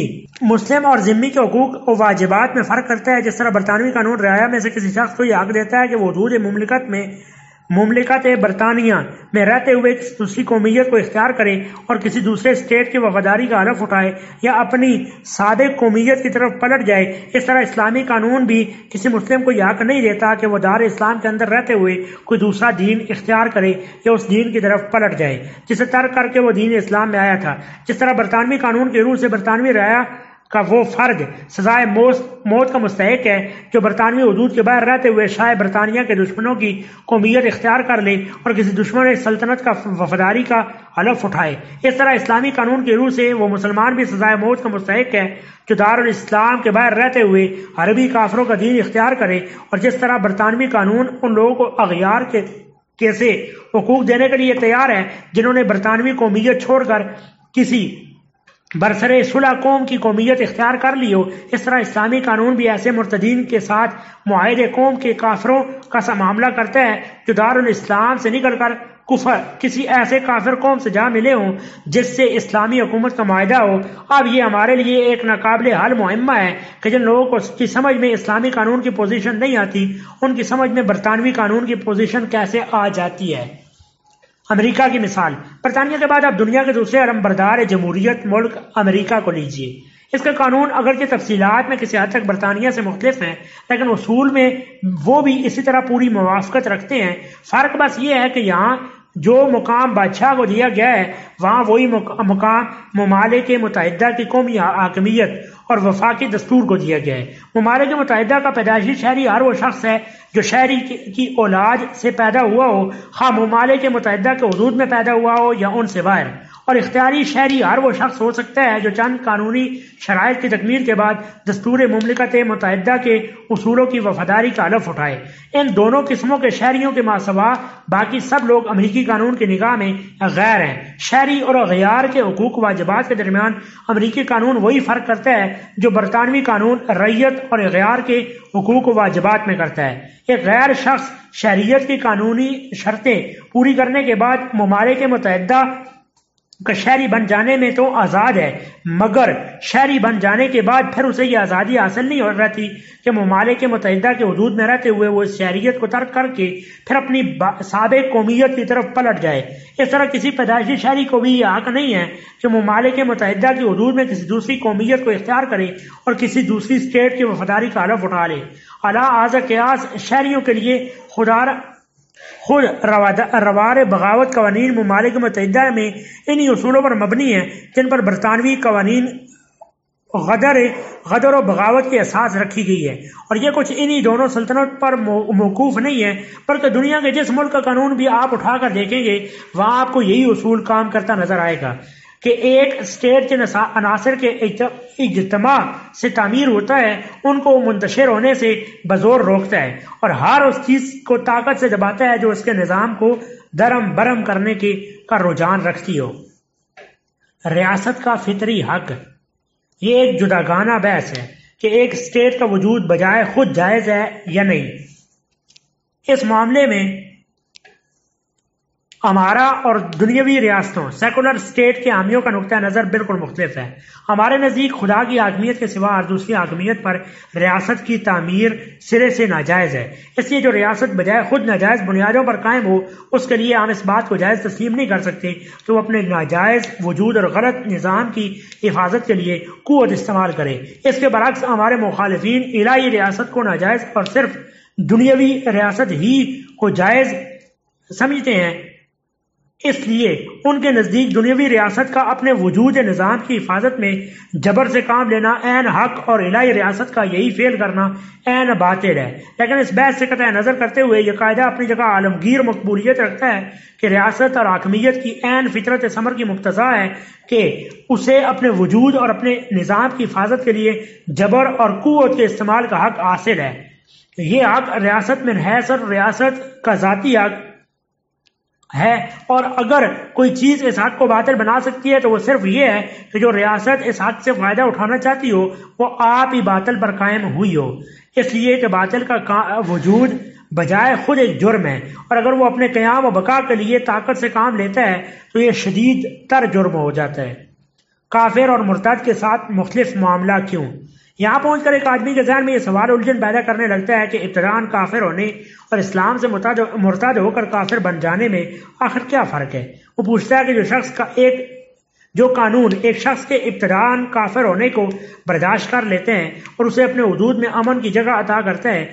[SPEAKER 1] ذمی کے حقوق و واجبات میں فرق کرتا ہے۔ جس طرح برطانوی قانون رعایا میں سے کسی شخص کو یہ حق دیتا ہے کہ وہ حدود مملکت برطانیہ میں رہتے ہوئے کسی دوسری قومیت کو اختیار کرے اور کسی دوسرے اسٹیٹ کی وفاداری کا حلف اٹھائے یا اپنی سابق قومیت کی طرف پلٹ جائے، اس طرح اسلامی قانون بھی کسی مسلم کو یہ حق نہیں دیتا کہ وہ دار اسلام کے اندر رہتے ہوئے کوئی دوسرا دین اختیار کرے یا اس دین کی طرف پلٹ جائے جسے ترک کر کے وہ دین اسلام میں آیا تھا۔ جس طرح برطانوی قانون کے روح سے برطانوی رعایا کا وہ فرد سزائے موت کا مستحق ہے جو برطانوی حدود کے باہر رہتے ہوئے شاہ برطانیہ کے دشمنوں کی قومیت اختیار کر لے اور کسی دشمن سلطنت کا وفاداری کا حلف اٹھائے۔ اس طرح اسلامی قانون کے روح سے وہ مسلمان بھی سزائے موت کا مستحق ہے جو دارالاسلام کے باہر رہتے ہوئے عربی کافروں کا دین اختیار کرے، اور جس طرح برطانوی قانون ان لوگوں کو اغیار کے کیسے حقوق دینے کے لیے تیار ہے جنہوں نے برطانوی قومیت چھوڑ کر کسی برسرِ صلح قوم کی قومیت اختیار کر لی ہو، اس طرح اسلامی قانون بھی ایسے مرتدین کے ساتھ معاہدے قوم کے کافروں کا سا معاملہ کرتا ہے جو دارالاسلام سے نکل کر کفر کسی ایسے کافر قوم سے جا ملے ہوں جس سے اسلامی حکومت کا معاہدہ ہو۔ اب یہ ہمارے لیے ایک ناقابل حل معمہ ہے کہ جن لوگوں کی سمجھ میں اسلامی قانون کی پوزیشن نہیں آتی، ان کی سمجھ میں برطانوی قانون کی پوزیشن کیسے آ جاتی ہے۔ امریکہ کی مثال، برطانیہ کے بعد اب دنیا کے دوسرے علم بردار جمہوریت ملک امریکہ کو لیجیے۔ اس کے قانون اگرچہ تفصیلات میں کسی حد تک برطانیہ سے مختلف ہیں، لیکن اصول میں وہ بھی اسی طرح پوری موافقت رکھتے ہیں۔ فرق بس یہ ہے کہ یہاں جو مقام بادشاہ کو دیا گیا ہے وہاں وہی مقام ممالک متحدہ کی قومی حاکمیت اور وفاقی دستور کو دیا گیا ہے۔ ممالک متحدہ کا پیدائشی شہری ہر وہ شخص ہے جو شہری کی اولاد سے پیدا ہوا ہو، خواہ ممالک متحدہ کے حدود میں پیدا ہوا ہو یا ان سے باہر، اور اختیاری شہری ہر وہ شخص ہو سکتا ہے جو چند قانونی شرائط کی تکمیل کے بعد دستور مملکت متحدہ کے اصولوں کی وفاداری کا حلف اٹھائے۔ ان دونوں قسموں کے شہریوں کے ماسوا باقی سب لوگ امریکی قانون کی نگاہ میں غیر ہیں۔ شہری اور غیار کے حقوق واجبات کے درمیان امریکی قانون وہی فرق کرتا ہے جو برطانوی قانون رعیت اور غیار کے حقوق واجبات میں کرتا ہے۔ ایک غیر شخص شہریت کی قانونی شرطیں پوری کرنے کے بعد ممالک متحدہ کا شہری بن جانے میں تو آزاد ہے، مگر شہری بن جانے کے بعد پھر اسے یہ آزادی حاصل نہیں ہو رہتی کہ ممالک متحدہ کے حدود میں رہتے ہوئے وہ اس شہریت کو ترک کر کے پھر اپنی سابق قومیت کی طرف پلٹ جائے۔ اس طرح کسی پیدائشی شہری کو بھی یہ حق نہیں ہے کہ ممالک متحدہ کی حدود میں کسی دوسری قومیت کو اختیار کرے اور کسی دوسری اسٹیٹ کی وفاداری کا حلف اٹھا لے۔ اعلیٰ ازا قیاس شہریوں کے لیے خود روار بغاوت قوانین ممالک متحدہ میں انہی اصولوں پر مبنی ہیں جن پر برطانوی قوانین غدر و بغاوت کی اساس رکھی گئی ہے، اور یہ کچھ انہی دونوں سلطنت پر موقوف نہیں ہے بلکہ دنیا کے جس ملک کا قانون بھی آپ اٹھا کر دیکھیں گے وہاں آپ کو یہی اصول کام کرتا نظر آئے گا کہ ایک اسٹیٹ جن عناصر کے اجتماع سے تعمیر ہوتا ہے ان کو منتشر ہونے سے بزور روکتا ہے اور ہر اس چیز کو طاقت سے دباتا ہے جو اس کے نظام کو درم برم کرنے کا رجحان رکھتی ہو۔ ریاست کا فطری حق، یہ ایک جداگانہ بحث ہے کہ ایک اسٹیٹ کا وجود بجائے خود جائز ہے یا نہیں۔ اس معاملے میں ہمارا اور دنیاوی ریاستوں سیکولر اسٹیٹ کے حامیوں کا نقطہ نظر بالکل مختلف ہے۔ ہمارے نزدیک خدا کی حاکمیت کے سوا اور دوسری حاکمیت پر ریاست کی تعمیر سرے سے ناجائز ہے۔ اس لیے جو ریاست بجائے خود ناجائز بنیادوں پر قائم ہو، اس کے لیے ہم اس بات کو جائز تسلیم نہیں کر سکتے کہ وہ اپنے ناجائز وجود اور غلط نظام کی حفاظت کے لیے قوت استعمال کرے۔ اس کے برعکس ہمارے مخالفین الہی ریاست کو ناجائز اور صرف دنیاوی ریاست ہی کو جائز سمجھتے ہیں۔ اس لیے ان کے نزدیک دنیاوی ریاست کا اپنے وجود نظام کی حفاظت میں جبر سے کام لینا عین حق اور الہی ریاست کا یہی فعل کرنا عین باطل ہے۔ لیکن اس بحث سے قطع نظر کرتے ہوئے یہ قاعدہ اپنی جگہ عالمگیر مقبولیت رکھتا ہے کہ ریاست اور حاکمیت کی عین فطرت ثمر کی مقتضا ہے کہ اسے اپنے وجود اور اپنے نظام کی حفاظت کے لیے جبر اور قوت کے استعمال کا حق حاصل ہے۔ یہ حق ریاست من حیث ریاست کا ذاتی حق ہے، اور اگر کوئی چیز اس حق کو باطل بنا سکتی ہے تو وہ صرف یہ ہے کہ جو ریاست اس حق سے فائدہ اٹھانا چاہتی ہو وہ آپ ہی باطل پر قائم ہوئی ہو، اس لیے کہ باطل کا وجود بجائے خود ایک جرم ہے، اور اگر وہ اپنے قیام و بقا کے لیے طاقت سے کام لیتا ہے تو یہ شدید تر جرم ہو جاتا ہے۔ کافر اور مرتد کے ساتھ مختلف معاملہ کیوں؟ یہاں پہنچ کر ایک آدمی کے ذہن میں یہ سوال الجھن پیدا کرنے لگتا ہے کہ ابتداءً کافر ہونے اور اسلام سے مرتد ہو کر کافر بن جانے میں آخر کیا فرق ہے؟ وہ پوچھتا ہے کہ جو قانون ایک شخص کے ابتداءً کافر ہونے کو برداشت کر لیتے ہیں اور اسے اپنے حدود میں امن کی جگہ عطا کرتا ہے،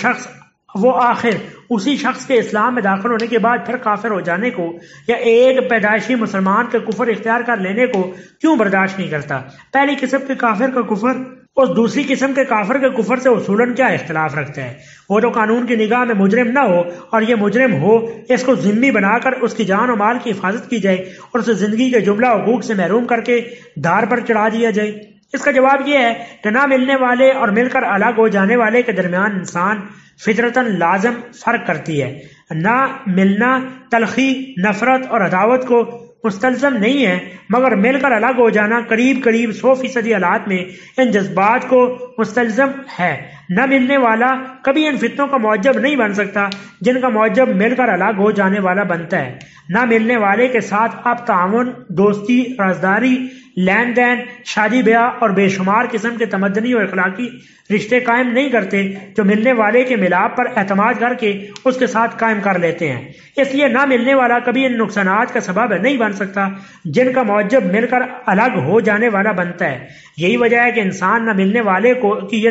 [SPEAKER 1] وہ آخر اسی شخص کے اسلام میں داخل ہونے کے بعد پھر کافر ہو جانے کو یا ایک پیدائشی مسلمان کے کفر اختیار کر لینے کو کیوں برداشت نہیں کرتا؟ پہلی قسم کے کافر کا کفر اور دوسری قسم کے کافر کے کفر سے اصولاً کیا اختلاف رکھتا ہے؟ وہ تو قانون کی نگاہ میں مجرم نہ ہو اور یہ مجرم ہو، اس کو ذمہ بنا کر اس کی جان و مال کی حفاظت کی جائے اور اسے زندگی کے جملہ حقوق سے محروم کر کے دار پر چڑھا دیا جائے۔ اس کا جواب یہ ہے کہ نہ ملنے والے اور مل کر الگ ہو جانے والے کے درمیان انسان فطرتاً لازم فرق کرتی ہے۔ نہ ملنا تلخی، نفرت اور عداوت کو مستلزم نہیں ہے، مگر مل کر الگ ہو جانا قریب 100% حالات میں ان جذبات کو مستلزم ہے۔ نہ ملنے والا کبھی ان فتنوں کا معجب نہیں بن سکتا جن کا معجب مل کر الگ ہو جانے والا بنتا ہے۔ نہ ملنے والے کے ساتھ آپ تعاون، دوستی، رازداری، لین دین، شادی بیاہ اور بے شمار قسم کے تمدنی اور اخلاقی رشتے قائم نہیں کرتے جو ملنے والے کے ملاپ پر اعتماد کر کے اس کے ساتھ قائم کر لیتے ہیں۔ اس لیے نہ ملنے والا کبھی ان نقصانات کا سبب نہیں بن سکتا جن کا معجب مل کر الگ ہو جانے والا بنتا ہے۔ یہی وجہ ہے کہ انسان نہ ملنے والے کو کی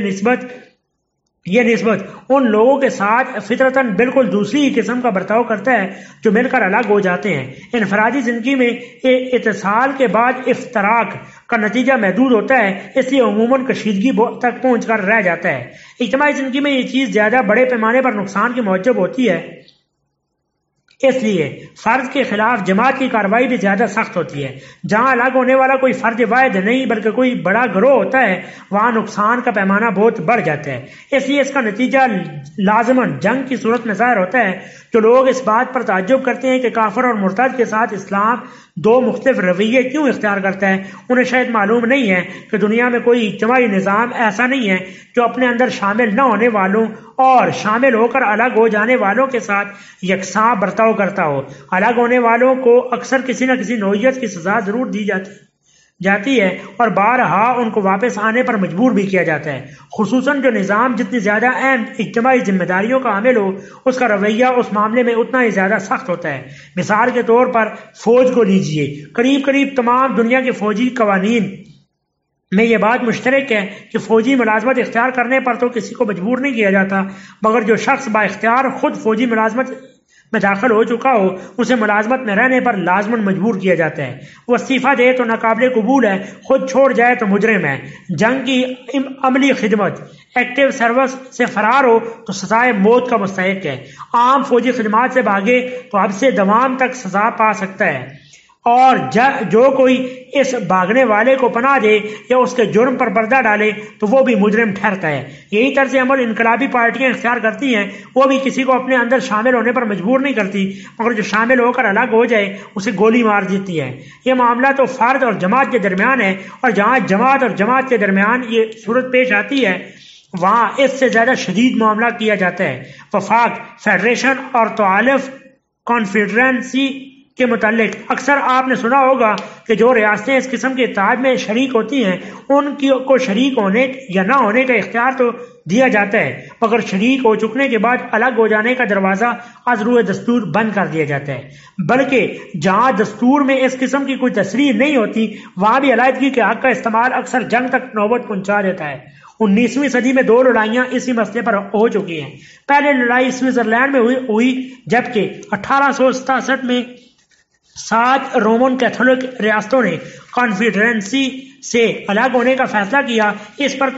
[SPEAKER 1] یہ نسبت ان لوگوں کے ساتھ فطرتاً بالکل دوسری قسم کا برتاؤ کرتا ہے جو مل کر الگ ہو جاتے ہیں۔ انفرادی زندگی میں اتصال کے بعد افتراق کا نتیجہ محدود ہوتا ہے، اس لیے عموماً کشیدگی تک پہنچ کر رہ جاتا ہے۔ اجتماعی زندگی میں یہ چیز زیادہ بڑے پیمانے پر نقصان کی موجب ہوتی ہے، اس لیے فرد کے خلاف جماعت کی کارروائی بھی زیادہ سخت ہوتی ہے۔ جہاں الگ ہونے والا کوئی فرد واحد نہیں بلکہ کوئی بڑا گروہ ہوتا ہے، وہاں نقصان کا پیمانہ بہت بڑھ جاتا ہے۔ اس لیے اس کا نتیجہ لازماً جنگ کی صورت میں ظاہر ہوتا ہے۔ جو لوگ اس بات پر تعجب کرتے ہیں کہ کافر اور مرتد کے ساتھ اسلام دو مختلف رویے کیوں اختیار کرتا ہے، انہیں شاید معلوم نہیں ہے کہ دنیا میں کوئی اجتماعی نظام ایسا نہیں ہے جو اپنے اندر شامل نہ ہونے والوں اور شامل ہو کر الگ ہو جانے والوں کے ساتھ یکساں برتاؤ کرتا ہو۔ الگ ہونے والوں کو اکثر کسی نہ کسی نوعیت کی سزا ضرور دی جاتی ہے اور بارہا ان کو واپس آنے پر مجبور بھی کیا جاتا ہے، خصوصاً جو نظام جتنی زیادہ اہم اجتماعی ذمہ داریوں کا حامل ہو اس کا رویہ اس معاملے میں اتنا ہی زیادہ سخت ہوتا ہے۔ مثال کے طور پر فوج کو لیجئے، قریب تمام دنیا کے فوجی قوانین میں یہ بات مشترک ہے کہ فوجی ملازمت اختیار کرنے پر تو کسی کو مجبور نہیں کیا جاتا، مگر جو شخص با اختیار خود فوجی ملازمت میں داخل ہو چکا ہو اسے ملازمت میں رہنے پر لازماً مجبور کیا جاتا ہے۔ وہ استعفیٰ دے تو ناقابل قبول ہے، خود چھوڑ جائے تو مجرم ہے۔ جنگ کی عملی خدمت ایکٹیو سروس سے فرار ہو تو سزائے موت کا مستحق ہے۔ عام فوجی خدمات سے بھاگے تو اب سے دوام تک سزا پا سکتا ہے، اور جو کوئی اس بھاگنے والے کو پناہ دے یا اس کے جرم پر پردہ ڈالے تو وہ بھی مجرم ٹھہرتا ہے۔ یہی طرز عمل انقلابی پارٹیاں اختیار کرتی ہیں، وہ بھی کسی کو اپنے اندر شامل ہونے پر مجبور نہیں کرتی، مگر جو شامل ہو کر الگ ہو جائے اسے گولی مار دیتی ہے۔ یہ معاملہ تو فرد اور جماعت کے درمیان ہے، اور جہاں جماعت اور جماعت کے درمیان یہ صورت پیش آتی ہے وہاں اس سے زیادہ شدید معاملہ کیا جاتا ہے۔ وفاق، فیڈریشن اور تحالف کانفیڈرنسی کے متعلق اکثر آپ نے سنا ہوگا کہ جو ریاستیں اس قسم کے اتحاد میں شریک ہوتی ہیں ان کو شریک ہونے یا نہ ہونے کا اختیار تو دیا جاتا ہے، مگر شریک ہو چکنے کے بعد الگ ہو جانے کا دروازہ از روئے دستور بند کر دیا جاتا ہے، بلکہ جہاں دستور میں اس قسم کی کوئی تصریح نہیں ہوتی وہاں بھی علیحدگی کے حق کا استعمال اکثر جنگ تک نوبت پہنچا دیتا ہے۔ 19ویں صدی میں 2 لڑائیاں اسی مسئلے پر ہو چکی ہیں۔ پہلے لڑائی سوئٹزرلینڈ میں ہوئی جبکہ 1867 میں 7 رومن کیتھولک ریاستوں نے کانفیڈرنسی سے الگ ہونے کا فیصلہ کیا۔ اس پر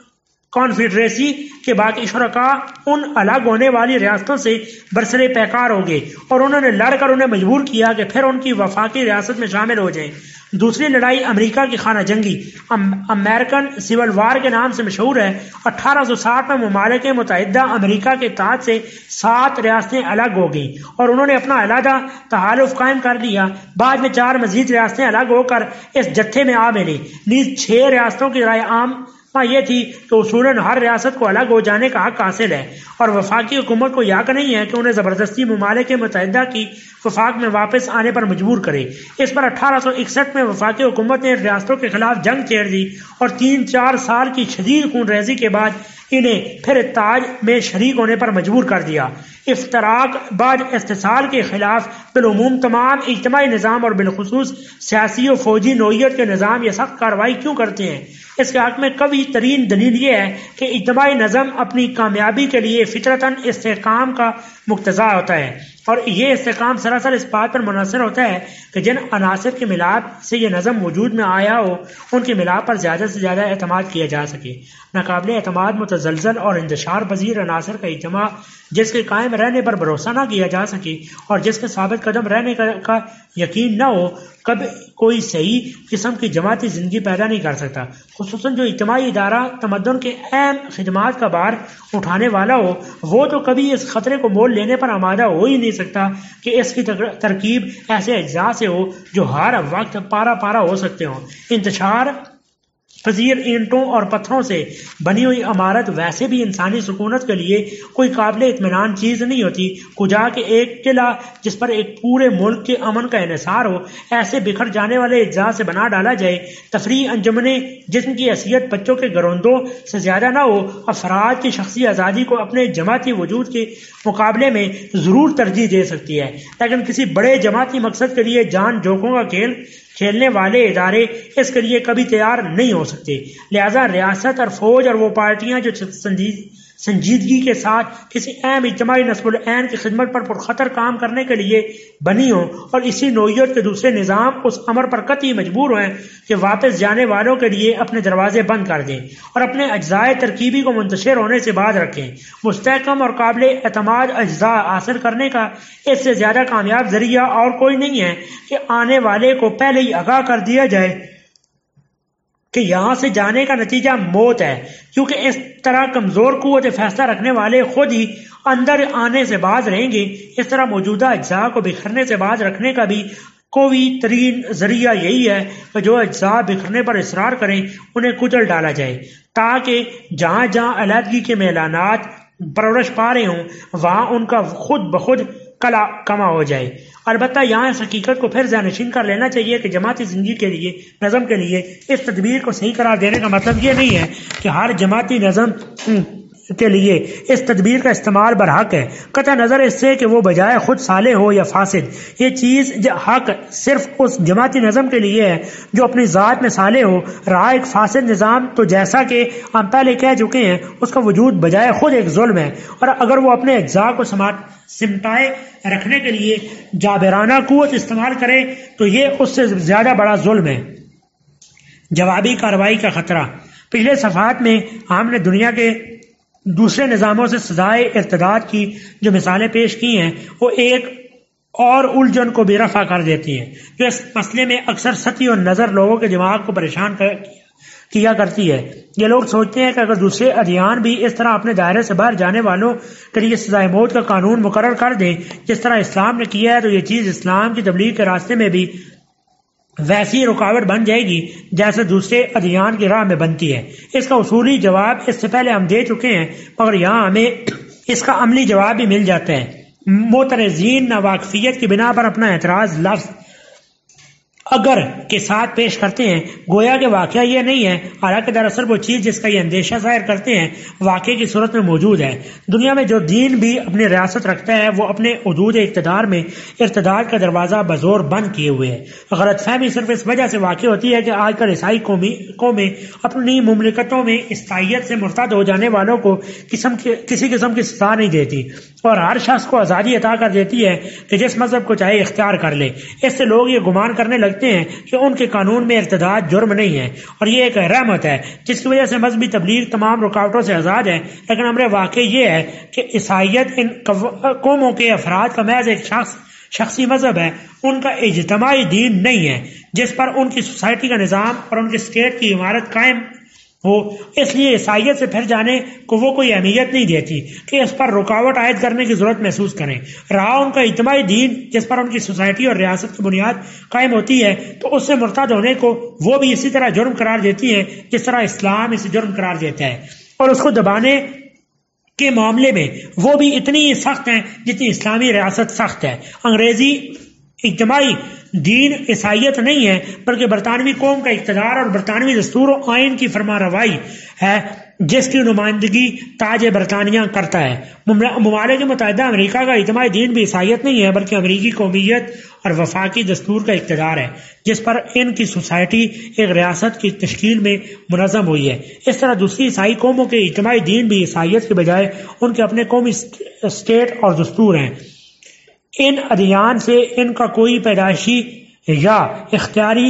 [SPEAKER 1] کانفیڈریسی کے باقی شرکاء ان الگ ہونے والی ریاستوں سے برسر پیکار ہو گئے اور انہوں نے لڑ کر انہیں مجبور کیا کہ پھر ان کی وفاقی ریاست میں شامل ہو جائیں۔ دوسری لڑائی امریکہ کی خانہ جنگی امریکن سول وار کے نام سے مشہور ہے۔ 1860 میں ممالک متحدہ امریکہ کے اتحاد سے 7 ریاستیں الگ ہو گئیں اور انہوں نے اپنا علیحدہ تحالف قائم کر دیا۔ بعد میں 4 مزید ریاستیں الگ ہو کر اس جتھے میں آ ملیں۔ نیز 6 ریاستوں کی رائے عام یہ تھی کہ اصولاً ہر ریاست کو الگ ہو جانے کا حق حاصل ہے اور وفاقی حکومت کو یہ حق نہیں ہے کہ انہیں زبردستی ممالک متحدہ کی وفاق میں واپس آنے پر مجبور کرے۔ اس پر 1861 میں وفاقی حکومت نے ریاستوں کے خلاف جنگ چھیڑ دی اور 3-4 سال کی شدید خون ریزی کے بعد انہیں پھر اتحاد میں شریک ہونے پر مجبور کر دیا۔ افتراق بعد استحصال کے خلاف بالعموم تمام اجتماعی نظام اور بالخصوص سیاسی و فوجی نوعیت کے نظام یہ سخت کارروائی کیوں کرتے ہیں؟ اس کے حق میں قوی ترین دلیل یہ ہے کہ اجتماعی نظم اپنی کامیابی کے لیے فطرتاً استحکام کا مقتضا ہوتا ہے، اور یہ استحکام سراسر اس بات پر منحصر ہوتا ہے کہ جن عناصر کے ملاپ سے یہ نظم وجود میں آیا ہو ان کے ملاپ پر زیادہ سے زیادہ اعتماد کیا جا سکے۔ ناقابل اعتماد متزلزل اور انتشار پذیر عناصر کا اجتماع جس کے قائم رہنے پر بھروسہ نہ کیا جا سکے اور جس کے ثابت قدم رہنے کا یقین نہ ہو کبھی کوئی صحیح قسم کی جماعتی زندگی پیدا نہیں کر سکتا، خصوصاً جو اجتماعی ادارہ تمدن کے اہم خدمات کا بار اٹھانے والا ہو وہ تو کبھی اس خطرے کو مول لینے پر آمادہ ہو ہی نہیں سکتا کہ اس کی ترکیب ایسے اجزاء سے ہو جو ہر وقت پارا پارا ہو سکتے ہوں۔ انتشار پذیر اینٹوں اور پتھروں سے بنی ہوئی عمارت ویسے بھی انسانی سکونت کے لیے کوئی قابل اطمینان چیز نہیں ہوتی، کجا کہ ایک قلعہ جس پر ایک پورے ملک کے امن کا انحصار ہو ایسے بکھر جانے والے اجزاء سے بنا ڈالا جائے۔ تفریح انجمنیں جن کی حیثیت بچوں کے گروندوں سے زیادہ نہ ہو افراد کی شخصی آزادی کو اپنے جماعتی وجود کے مقابلے میں ضرور ترجیح دے سکتی ہے، لیکن کسی بڑے جماعتی مقصد کے لیے جان جوکوں کا کھیل کھیلنے والے ادارے اس کے لیے کبھی تیار نہیں ہو سکتے۔ لہذا ریاست اور فوج اور وہ پارٹیاں جو سنجیدگی کے ساتھ کسی اہم اجتماعی نصب العین کی خدمت پر پرخطر کام کرنے کے لیے بنی ہوں اور اسی نوعیت کے دوسرے نظام اس امر پر قطعی مجبور ہیں کہ واپس جانے والوں کے لیے اپنے دروازے بند کر دیں اور اپنے اجزاء ترکیبی کو منتشر ہونے سے باز رکھیں۔ مستحکم اور قابل اعتماد اجزاء حاصل کرنے کا اس سے زیادہ کامیاب ذریعہ اور کوئی نہیں ہے کہ آنے والے کو پہلے ہی آگاہ کر دیا جائے کہ یہاں سے جانے کا نتیجہ موت ہے، کیونکہ اس طرح کمزور قوت فیصلہ رکھنے والے خود ہی اندر آنے سے باز رہیں گے۔ اس طرح موجودہ اجزاء کو بکھرنے سے باز رکھنے کا بھی قوی ترین ذریعہ یہی ہے کہ جو اجزاء بکھرنے پر اصرار کریں انہیں کچل ڈالا جائے، تاکہ جہاں جہاں علیحدگی کے میلانات پرورش پا رہے ہوں وہاں ان کا خود بخود کما ہو جائے۔ البتہ یہاں اس حقیقت کو پھر ذہن نشین کر لینا چاہیے کہ جماعتی زندگی کے لیے نظم کے لیے اس تدبیر کو صحیح قرار دینے کا مطلب یہ نہیں ہے کہ ہر جماعتی نظم کے لیے اس تدبیر کا استعمال برحق ہے، قطع نظر اس سے کہ وہ بجائے خود صالح ہو یا فاسد۔ یہ چیز حق صرف اس جماعتی نظم کے لیے ہے جو اپنی ذات میں صالح ہو، رہا ایک فاسد نظام تو جیسا کہ ہم پہلے کہہ چکے ہیں اس کا وجود بجائے خود ایک ظلم ہے، اور اگر وہ اپنے اجزاء کو سمٹائے رکھنے کے لیے جابرانہ قوت استعمال کرے تو یہ اس سے زیادہ بڑا ظلم ہے۔ جوابی کارروائی کا خطرہ۔ پچھلے صفحات میں ہم نے دنیا کے دوسرے نظاموں سے سزائے ارتداد کی جو مثالیں پیش کی ہیں وہ ایک اور الجھن کو بھی رفع کر دیتی ہیں جو اس مسئلے میں اکثر سطحی اور نظر لوگوں کے دماغ کو پریشان کیا کرتی ہے۔ یہ لوگ سوچتے ہیں کہ اگر دوسرے ادیان بھی اس طرح اپنے دائرے سے باہر جانے والوں کے لیے سزائے موت کا قانون مقرر کر دیں جس طرح اسلام نے کیا ہے تو یہ چیز اسلام کی تبلیغ کے راستے میں بھی ویسی رکاوٹ بن جائے گی جیسے دوسرے ادیان کی راہ میں بنتی ہے۔ اس کا اصولی جواب اس سے پہلے ہم دے چکے ہیں، مگر یہاں ہمیں اس کا عملی جواب بھی مل جاتا ہے۔ معترضین ناواقفیت کی بنا پر اپنا اعتراض لفظ اگر کے ساتھ پیش کرتے ہیں، گویا کہ واقعہ یہ نہیں ہے، حالانکہ دراصل وہ چیز جس کا یہ اندیشہ ظاہر کرتے ہیں واقعے کی صورت میں موجود ہے۔ دنیا میں جو دین بھی اپنی ریاست رکھتا ہے وہ اپنے حدود اقتدار میں ارتداد کا دروازہ بزور بند کیے ہوئے ہے۔ غلط فہمی صرف اس وجہ سے واقع ہوتی ہے کہ آج کل عیسائی قومیں اپنی مملکتوں میں عیسائیت سے مرتد ہو جانے والوں کو کسی قسم کی سزا نہیں دیتی اور ہر شخص کو آزادی عطا کر دیتی ہے کہ جس مذہب کو چاہے اختیار کر لے۔ اس سے لوگ یہ گمان کرنے لگتے ہیں کہ ان کے قانون میں ارتداد جرم نہیں ہے اور یہ ایک رحمت ہے جس کی وجہ سے مذہبی تبلیغ تمام رکاوٹوں سے آزاد ہے۔ لیکن امر واقع یہ ہے کہ عیسائیت ان قوموں کے افراد کا محض ایک شخصی مذہب ہے، ان کا اجتماعی دین نہیں ہے جس پر ان کی سوسائٹی کا نظام اور ان کے اسٹیٹ کی عمارت قائم ہو۔ اس لیے عیسائیت سے پھر جانے کو وہ کوئی اہمیت نہیں دیتی کہ اس پر رکاوٹ عائد کرنے کی ضرورت محسوس کریں۔ رہا ان کا اجتماعی دین جس پر ان کی سوسائٹی اور ریاست کی بنیاد قائم ہوتی ہے تو اس سے مرتد ہونے کو وہ بھی اسی طرح جرم قرار دیتی ہیں جس طرح اسلام اسے جرم قرار دیتا ہے، اور اس کو دبانے کے معاملے میں وہ بھی اتنی ہی سخت ہیں جتنی اسلامی ریاست سخت ہے۔ انگریزی اجتماعی دین عیسائیت نہیں ہے بلکہ برطانوی قوم کا اقتدار اور برطانوی دستور و آئین کی فرما روائی ہے جس کی نمائندگی تاج برطانیہ کرتا ہے۔ ممالک متحدہ امریکہ کا اجتماعی دین بھی عیسائیت نہیں ہے بلکہ امریکی قومیت اور وفاقی دستور کا اقتدار ہے جس پر ان کی سوسائٹی ایک ریاست کی تشکیل میں منظم ہوئی ہے۔ اس طرح دوسری عیسائی قوموں کے اجتماعی دین بھی عیسائیت کے بجائے ان کے اپنے قومی اسٹیٹ اور دستور ہیں۔ ان ادیان سے ان کا کوئی پیدائشی یا اختیاری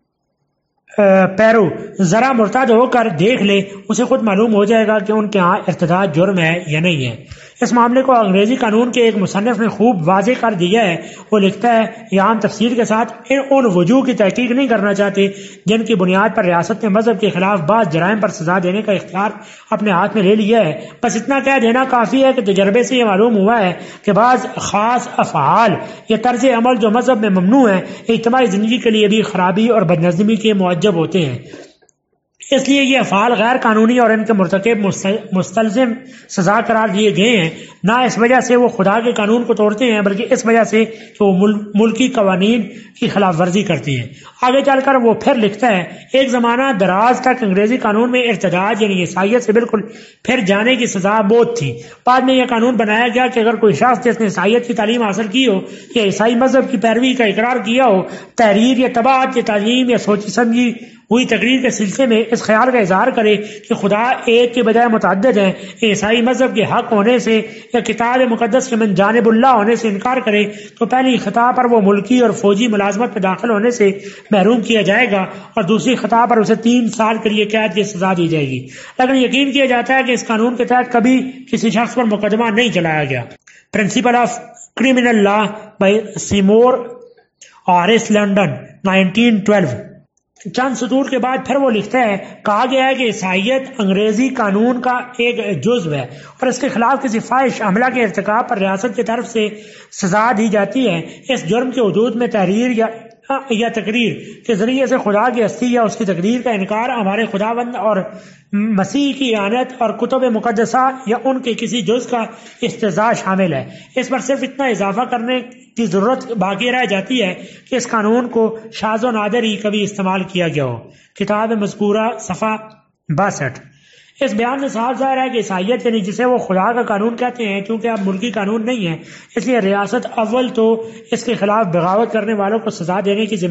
[SPEAKER 1] پیرو ذرا مرتد ہو کر دیکھ لے، اسے خود معلوم ہو جائے گا کہ ان کے ہاں ارتداد جرم ہے یا نہیں ہے۔ اس معاملے کو انگریزی قانون کے ایک مصنف نے خوب واضح کر دیا ہے۔ وہ لکھتا ہے، یہ عام تفصیل کے ساتھ ان وجوہ کی تحقیق نہیں کرنا چاہتے جن کی بنیاد پر ریاست نے مذہب کے خلاف بعض جرائم پر سزا دینے کا اختیار اپنے ہاتھ میں لے لیا ہے۔ بس اتنا کہہ دینا کافی ہے کہ تجربے سے یہ معلوم ہوا ہے کہ بعض خاص افعال یا طرز عمل جو مذہب میں ممنوع ہیں اجتماعی زندگی کے لیے بھی خرابی اور بدنظمی کے موجب ہوتے ہیں۔ اس لیے یہ افعال غیر قانونی اور ان کے مرتکب مستلزم سزا قرار دیے گئے ہیں، نہ اس وجہ سے وہ خدا کے قانون کو توڑتے ہیں بلکہ اس وجہ سے کہ وہ ملکی قوانین کی خلاف ورزی کرتی ہیں۔ آگے چل کر وہ پھر لکھتا ہے، ایک زمانہ دراز تک انگریزی قانون میں ارتداد یعنی عیسائیت سے بالکل پھر جانے کی سزا موت تھی۔ بعد میں یہ قانون بنایا گیا کہ اگر کوئی شخص جس نے عیسائیت کی تعلیم حاصل کی ہو یا عیسائی مذہب کی پیروی کا اقرار کیا ہو، تحریر یا طباعت یا تعلیم یا سوچی سمجھی ہوئی تقریر کے سلسلے میں اس خیال کا اظہار کرے کہ خدا ایک کے بجائے متعدد ہے، عیسائی مذہب کے حق ہونے سے یا کتاب مقدس کے من جانب اللہ ہونے سے انکار کرے تو پہلی خطا پر وہ ملکی اور فوجی ملازمت میں داخل ہونے سے محروم کیا جائے گا اور دوسری خطا پر اسے 3 سال کے لیے قید کی سزا دی جائے گی۔ لیکن یقین کیا جاتا ہے کہ اس قانون کے تحت کبھی کسی شخص پر مقدمہ نہیں چلایا گیا۔ Principle of criminal law by Seymour Harris London 1912۔ چند سطور کے بعد پھر وہ لکھتا ہے، کہا گیا ہے کہ عیسائیت انگریزی قانون کا ایک جزو ہے اور اس کے خلاف کسی فاحش عملہ کے ارتکاب پر ریاست کی طرف سے سزا دی جاتی ہے۔ اس جرم کے حدود میں تحریر یا تقریر کے ذریعے سے خدا کی ہستی یا اس کی تقریر کا انکار، ہمارے خداوند اور مسیح کی اعانت اور کتب مقدسہ یا ان کے کسی جز کا استہزاء شامل ہے۔ اس پر صرف اتنا اضافہ کرنے کی ضرورت باقی رہ جاتی ہے کہ اس قانون کو شاذ و نادر ہی کبھی استعمال کیا گیا ہو۔ کتاب مذکورہ صفحہ 62۔ اس بیان سے صاف ظاہر ہے کہ عیسائیت یعنی جسے وہ خدا کا قانون کہتے ہیں، کیونکہ اب ملکی قانون نہیں ہے اس لیے ریاست اول تو اس کے خلاف بغاوت کرنے والوں کو سزا دینے کی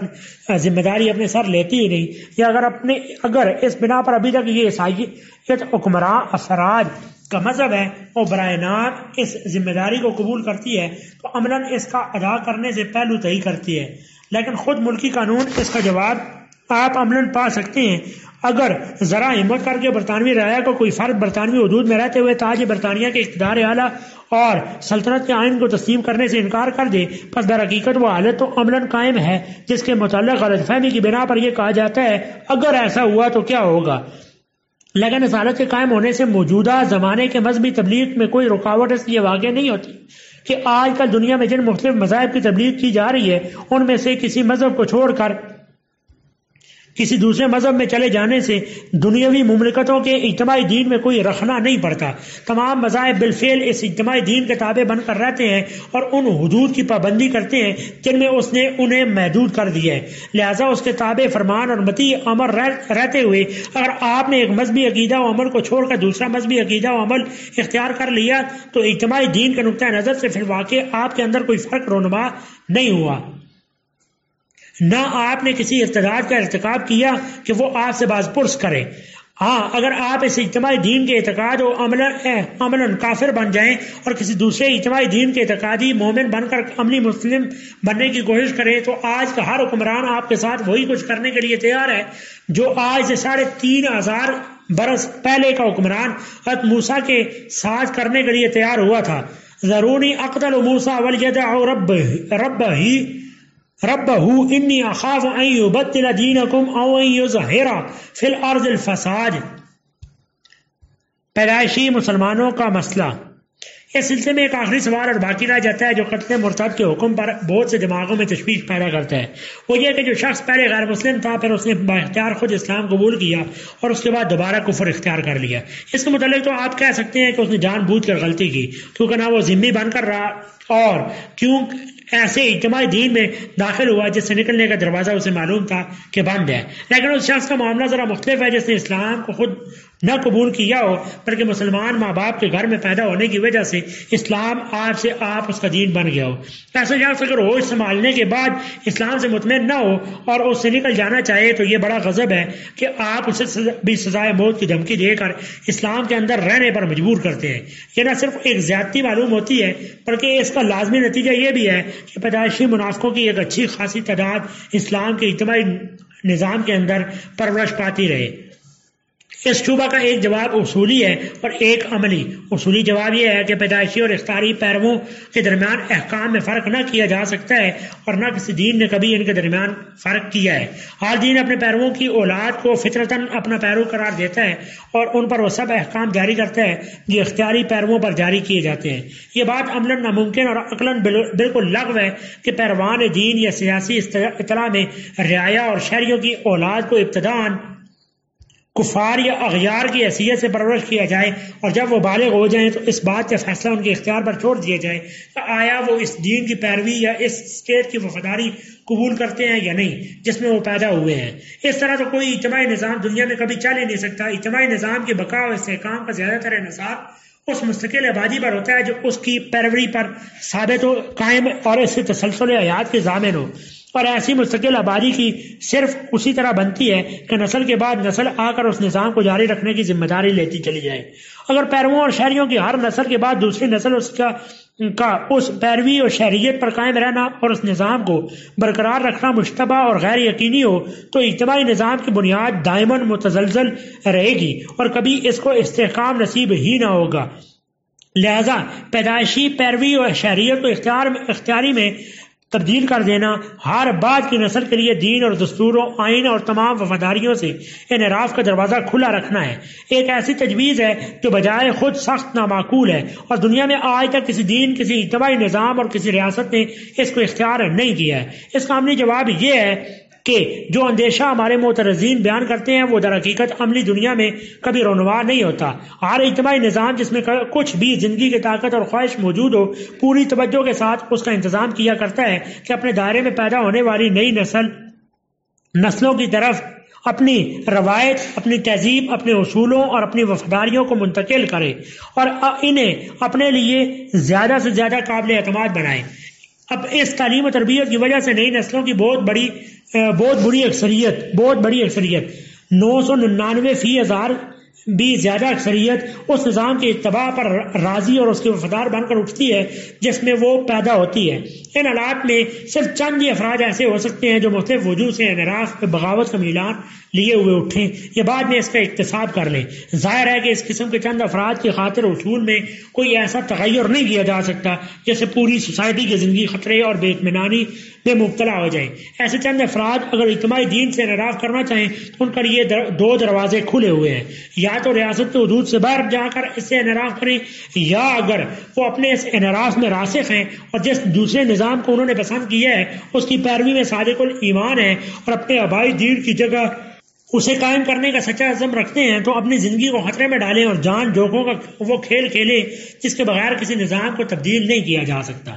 [SPEAKER 1] ذمہ داری اپنے سر لیتی ہی نہیں، یا اگر اس بنا پر ابھی تک یہ عیسائیت حکمراں افراد کا مذہب ہے وہ برائے نام اس ذمہ داری کو قبول کرتی ہے تو عملاً اس کا ادا کرنے سے پہلو تہی کرتی ہے، لیکن خود ملکی قانون اس کا جواب آپ عملاً پا سکتے ہیں۔ اگر ذرا ہمت کر کے برطانوی رعایا کو کوئی فرد برطانوی حدود میں رہتے ہوئے تاج برطانیہ کے اقتدار اعلیٰ اور سلطنت کے آئین کو تسلیم کرنے سے انکار کر دے، پس در حقیقت وہ حالت تو عملاً قائم ہے جس کے متعلق غلط فہمی کی بنا پر یہ کہا جاتا ہے اگر ایسا ہوا تو کیا ہوگا۔ لیکن اس حالت کے قائم ہونے سے موجودہ زمانے کے مذہبی تبلیغ میں کوئی رکاوٹ اس لیے واقع نہیں ہوتی کہ آج کل دنیا میں جن مختلف مذاہب کی تبلیغ کی جا رہی ہے ان میں سے کسی مذہب کو چھوڑ کر کسی دوسرے مذہب میں چلے جانے سے دنیاوی مملکتوں کے اجتماعی دین میں کوئی رخنا نہیں پڑتا. تمام مذاہب بالفعل اس اجتماعی دین کے تابع بن کر رہتے ہیں اور ان حدود کی پابندی کرتے ہیں جن میں اس نے انہیں محدود کر دیا ہے. لہذا اس کے تابع فرمان اور مطیع امر رہتے ہوئے اگر آپ نے ایک مذہبی عقیدہ و عمل کو چھوڑ کر دوسرا مذہبی عقیدہ و عمل اختیار کر لیا تو اجتماعی دین کے نقطۂ نظر سے فی الواقع آپ کے اندر کوئی فرق رونما نہیں ہوا، نہ آپ نے کسی ارتداد کا ارتکاب کیا کہ وہ آپ سے باز پرس کرے. ہاں، اگر آپ اس اجتماعی دین کے اعتقاد و عملاً کافر بن جائیں اور کسی دوسرے اجتماعی دین کے اعتقادی مومن بن کر عملی مسلم بننے کی کوشش کریں تو آج کا ہر حکمران آپ کے ساتھ وہی کچھ کرنے کے لیے تیار ہے جو آج سے 3,500 برس پہلے کا حکمران حضرت موسیٰ کے ساتھ کرنے کے لیے تیار ہوا تھا. ضرونی اقتل موسیٰ ولیدع ربہ انی اخاف ان یبدل دینکم او ان یظہر فی الارض الفساد. پیدائشی مسلمانوں کا مسئلہ. اس سلسلے میں ایک آخری سوال اور باقی رہ جاتا ہے جو قتل مرتد کے حکم پر بہت سے دماغوں میں تشویش پیدا کرتا ہے. وہ یہ کہ جو شخص پہلے غیر مسلم تھا پھر اس نے بااختیار خود اسلام قبول کیا اور اس کے بعد دوبارہ کفر اختیار کر لیا. اس کے متعلق تو آپ کہہ سکتے ہیں کہ اس نے جان بوجھ کر غلطی کی کیونکہ نہ وہ ذمہ بن کر رہا اور کیوں ایسے اجتماعی دین میں داخل ہوا جس سے نکلنے کا دروازہ اسے معلوم تھا کہ بند ہے. لیکن اس شخص کا معاملہ ذرا مختلف ہے جس نے اسلام کو خود نہ قبول کیا ہو بلکہ مسلمان ماں باپ کے گھر میں پیدا ہونے کی وجہ سے اسلام آپ سے آپ اس کا دین بن گیا ہو. ایسے شخص اگر ہوش سنبھالنے کے بعد اسلام سے مطمئن نہ ہو اور اس سے نکل جانا چاہے تو یہ بڑا غضب ہے کہ آپ اسے بھی سزائے موت کی دھمکی دے کر اسلام کے اندر رہنے پر مجبور کرتے ہیں. یہ نہ صرف ایک زیادتی معلوم ہوتی ہے بلکہ اس کا لازمی نتیجہ یہ بھی ہے کہ پیدائشی منافقوں کی ایک اچھی خاصی تعداد اسلام کے اجتماعی نظام کے اندر پرورش پاتی رہے. اس شعبہ کا ایک جواب اصولی ہے اور ایک عملی. اصولی جواب یہ ہے کہ پیدائشی اور اختیاری پیرووں کے درمیان احکام میں فرق نہ کیا جا سکتا ہے اور نہ کسی دین نے کبھی ان کے درمیان فرق کیا ہے. ہر دین اپنے پیرووں کی اولاد کو فطرتاً اپنا پیرو قرار دیتا ہے اور ان پر وہ سب احکام جاری کرتا ہے جو اختیاری پیرووں پر جاری کیے جاتے ہیں. یہ بات عملاً ناممکن اور عقلاً بالکل لغو ہے کہ پیروان دین یا سیاسی اطلاع میں رعایا اور شہریوں کی اولاد کو ابتداً کفار یا اغیار کی حیثیت سے پرورش کیا جائے اور جب وہ بالغ ہو جائیں تو اس بات کا فیصلہ ان کے اختیار پر چھوڑ دیا جائے کہ آیا وہ اس دین کی پیروی یا اس اسٹیٹ کی وفاداری قبول کرتے ہیں یا نہیں جس میں وہ پیدا ہوئے ہیں. اس طرح تو کوئی اجتماعی نظام دنیا میں کبھی چل ہی نہیں سکتا. اجتماعی نظام کی بقا و استحکام کا زیادہ تر انحصار اس مستقل آبادی پر ہوتا ہے جو اس کی پیروی پر ثابت و قائم اور اس سے تسلسل حیات کے ضامن ہو. اور ایسی مستقل آبادی کی صرف اسی طرح بنتی ہے کہ نسل کے بعد نسل آ کر اس نظام کو جاری رکھنے کی ذمہ داری لیتی چلی جائے. اگر پیرووں اور شہریوں کی ہر نسل کے بعد دوسری نسل اس پیروی اور شہریت پر قائم رہنا اور اس نظام کو برقرار رکھنا مشتبہ اور غیر یقینی ہو تو اجتماعی نظام کی بنیاد دائماً متزلزل رہے گی اور کبھی اس کو استحکام نصیب ہی نہ ہوگا. لہذا پیدائشی پیروی اور شہریت کو اختیاری میں تبدیل کر دینا ہر بعد کی نسل کے لیے دین اور دستوروں آئین اور تمام وفاداریوں سے انحراف کا دروازہ کھلا رکھنا ہے. ایک ایسی تجویز ہے جو بجائے خود سخت نامعقول ہے اور دنیا میں آج تک کسی دین کسی اجتماعی نظام اور کسی ریاست نے اس کو اختیار نہیں کیا ہے. اس کا عملی جواب یہ ہے کہ جو اندیشہ ہمارے معترضین بیان کرتے ہیں وہ در حقیقت عملی دنیا میں کبھی رونما نہیں ہوتا. ہر اجتماعی نظام جس میں کچھ بھی زندگی کی طاقت اور خواہش موجود ہو پوری توجہ کے ساتھ اس کا انتظام کیا کرتا ہے کہ اپنے دائرے میں پیدا ہونے والی نئی نسلوں کی طرف اپنی روایت، اپنی تہذیب، اپنے اصولوں اور اپنی وفاداریوں کو منتقل کرے اور انہیں اپنے لیے زیادہ سے زیادہ قابل اعتماد بنائے. اب اس تعلیم و تربیت کی وجہ سے نئی نسلوں کی بہت بڑی اکثریت 999% بھی زیادہ اکثریت اس نظام کے اتباع پر راضی اور اس کے وفادار بن کر اٹھتی ہے جس میں وہ پیدا ہوتی ہے. ان حالات میں صرف چند ہی افراد ایسے ہو سکتے ہیں جو مختلف وجوہ سے انحراف بغاوت کا میلان لیے ہوئے اٹھیں یا بعد میں اس کا اکتساب کر لیں. ظاہر ہے کہ اس قسم کے چند افراد کی خاطر اصول میں کوئی ایسا تغیر نہیں کیا جا سکتا جیسے پوری سوسائٹی کی زندگی خطرے اور بے اطمینانی میں مبتلا ہو جائیں۔ ایسے چند افراد اگر اجتماعی دین سے انحراف کرنا چاہیں تو ان کے لیے دو دروازے کھلے ہوئے ہیں، یا تو ریاست کے حدود سے باہر جا کر اس سے انحراف کریں، یا اگر وہ اپنے اس انحراف میں راسخ ہیں اور جس دوسرے نظام کو انہوں نے پسند کیا ہے اس کی پیروی میں صادق الایمان ہے اور اپنے آبائی دین کی جگہ اسے قائم کرنے کا سچا عزم رکھتے ہیں، تو اپنی زندگی کو خطرے میں ڈالیں اور جان جوکوں کا وہ کھیل کھیلیں جس کے بغیر کسی نظام کو تبدیل نہیں کیا جا سکتا۔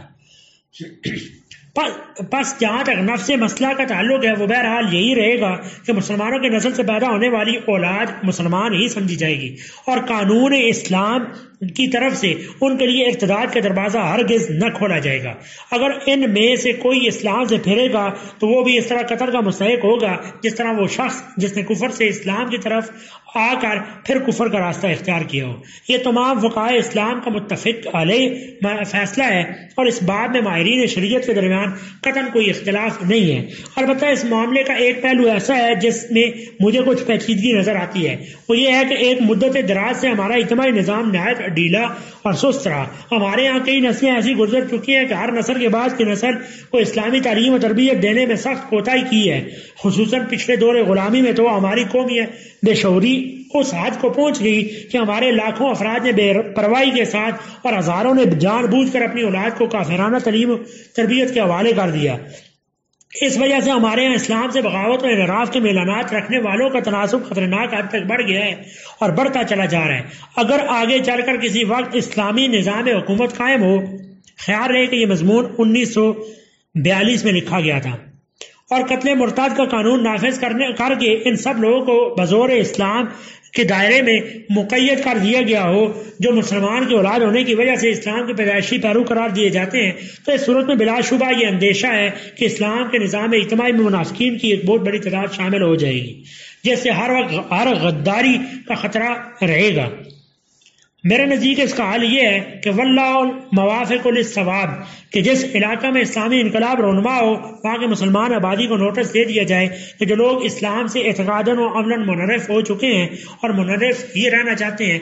[SPEAKER 1] پس جہاں تک نفس مسئلہ کا تعلق ہے وہ بہرحال یہی رہے گا کہ مسلمانوں کے نسل سے پیدا ہونے والی اولاد مسلمان ہی سمجھی جائے گی، اور قانون اسلام کی طرف سے ان کے لیے ارتداد کا دروازہ ہرگز نہ کھولا جائے گا۔ اگر ان میں سے کوئی اسلام سے پھرے گا تو وہ بھی اس طرح قتل کا مستحق ہوگا جس طرح وہ شخص جس نے کفر سے اسلام کی طرف آ کر پھر کفر کا راستہ اختیار کیا ہو۔ یہ تمام فقہائے اسلام کا متفق علیہ فیصلہ ہے، اور اس باب میں ماہرین شریعت کے درمیان قطعاً کوئی اختلاف نہیں ہے۔ البتہ اس معاملے کا ایک پہلو ایسا ہے جس میں مجھے کچھ پیچیدگی نظر آتی ہے، وہ یہ ہے کہ ایک مدت دراز سے ہمارا اجتماعی نظام نہایت ڈھیلا اور سست رہا۔ ہمارے ہاں کئی نسلیں ایسی گزر چکی ہیں کہ ہر نسل کے بعد کی نسل کو اسلامی تعلیم و تربیت دینے میں سخت کوتاہی کی ہے، خصوصاً پچھلے دور غلامی میں تو ہماری قومیت بے شعوری اس حد کو پہنچ گئی کہ ہمارے لاکھوں افراد نے بے پرواہی کے ساتھ اور ہزاروں نے جان بوجھ کر اپنی اولاد کو کافرانہ تعلیم و تربیت کے حوالے کر دیا۔ اس وجہ سے ہمارے یہاں اسلام سے بغاوت اور انحراف کے میلانات رکھنے والوں کا تناسب خطرناک حد تک بڑھ گیا ہے اور بڑھتا چلا جا رہا ہے۔ اگر آگے چل کر کسی وقت اسلامی نظام حکومت قائم ہو، خیال رہے کہ یہ مضمون 1942 میں لکھا گیا تھا، اور قتل مرتد کا قانون نافذ کر کے ان سب لوگوں کو بزور اسلام کے دائرے میں مقید کر دیا گیا ہو جو مسلمان کی اولاد ہونے کی وجہ سے اسلام کے پیدائشی پیرو قرار دیے جاتے ہیں، تو اس صورت میں بلا شبہ یہ اندیشہ ہے کہ اسلام کے نظام اجتماعی میں منافقین کی ایک بہت بڑی تعداد شامل ہو جائے گی، جس سے ہر وقت ہر غداری کا خطرہ رہے گا۔ میرے نزدیک اس کا حل یہ ہے کہ واللہ موافق للصواب، کہ جس علاقہ میں اسلامی انقلاب رونما ہو وہاں کے مسلمان آبادی کو نوٹس دے دیا جائے کہ جو لوگ اسلام سے اعتقاداً و عملاً منحرف ہو چکے ہیں اور منحرف ہی رہنا چاہتے ہیں،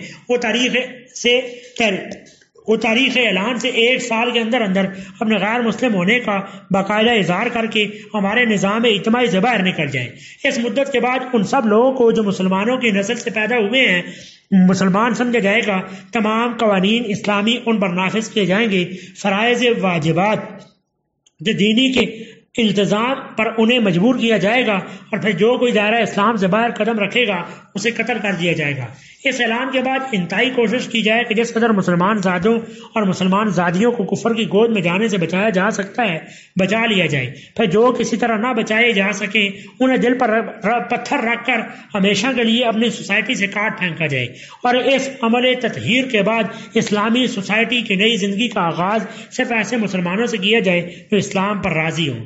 [SPEAKER 1] وہ تاریخ اعلان سے 1 سال کے اندر اپنے غیر مسلم ہونے کا باقاعدہ اظہار کر کے ہمارے نظام اجتماعی سے باہر نکل جائیں۔ اس مدت کے بعد ان سب لوگوں کو جو مسلمانوں کی نسل سے پیدا ہوئے ہیں مسلمان سمجھا جائے گا، تمام قوانین اسلامی ان پر نافذ کیے جائیں گے، فرائض واجبات جو دینی کے التزام پر انہیں مجبور کیا جائے گا، اور پھر جو کوئی دائرہ اسلام سے باہر قدم رکھے گا اسے قتل کر دیا جائے گا۔ اس اعلان کے بعد انتہائی کوشش کی جائے کہ جس قدر مسلمان زادوں اور مسلمان زادیوں کو کفر کی گود میں جانے سے بچایا جا سکتا ہے بچا لیا جائے، پھر جو کسی طرح نہ بچائے جا سکیں انہیں دل پر پتھر رکھ کر ہمیشہ کے لیے اپنی سوسائٹی سے کاٹ پھینکا جائے، اور اس عمل تطہیر کے بعد اسلامی سوسائٹی کی نئی زندگی کا آغاز صرف ایسے مسلمانوں سے کیا جائے جو اسلام پر راضی ہوں۔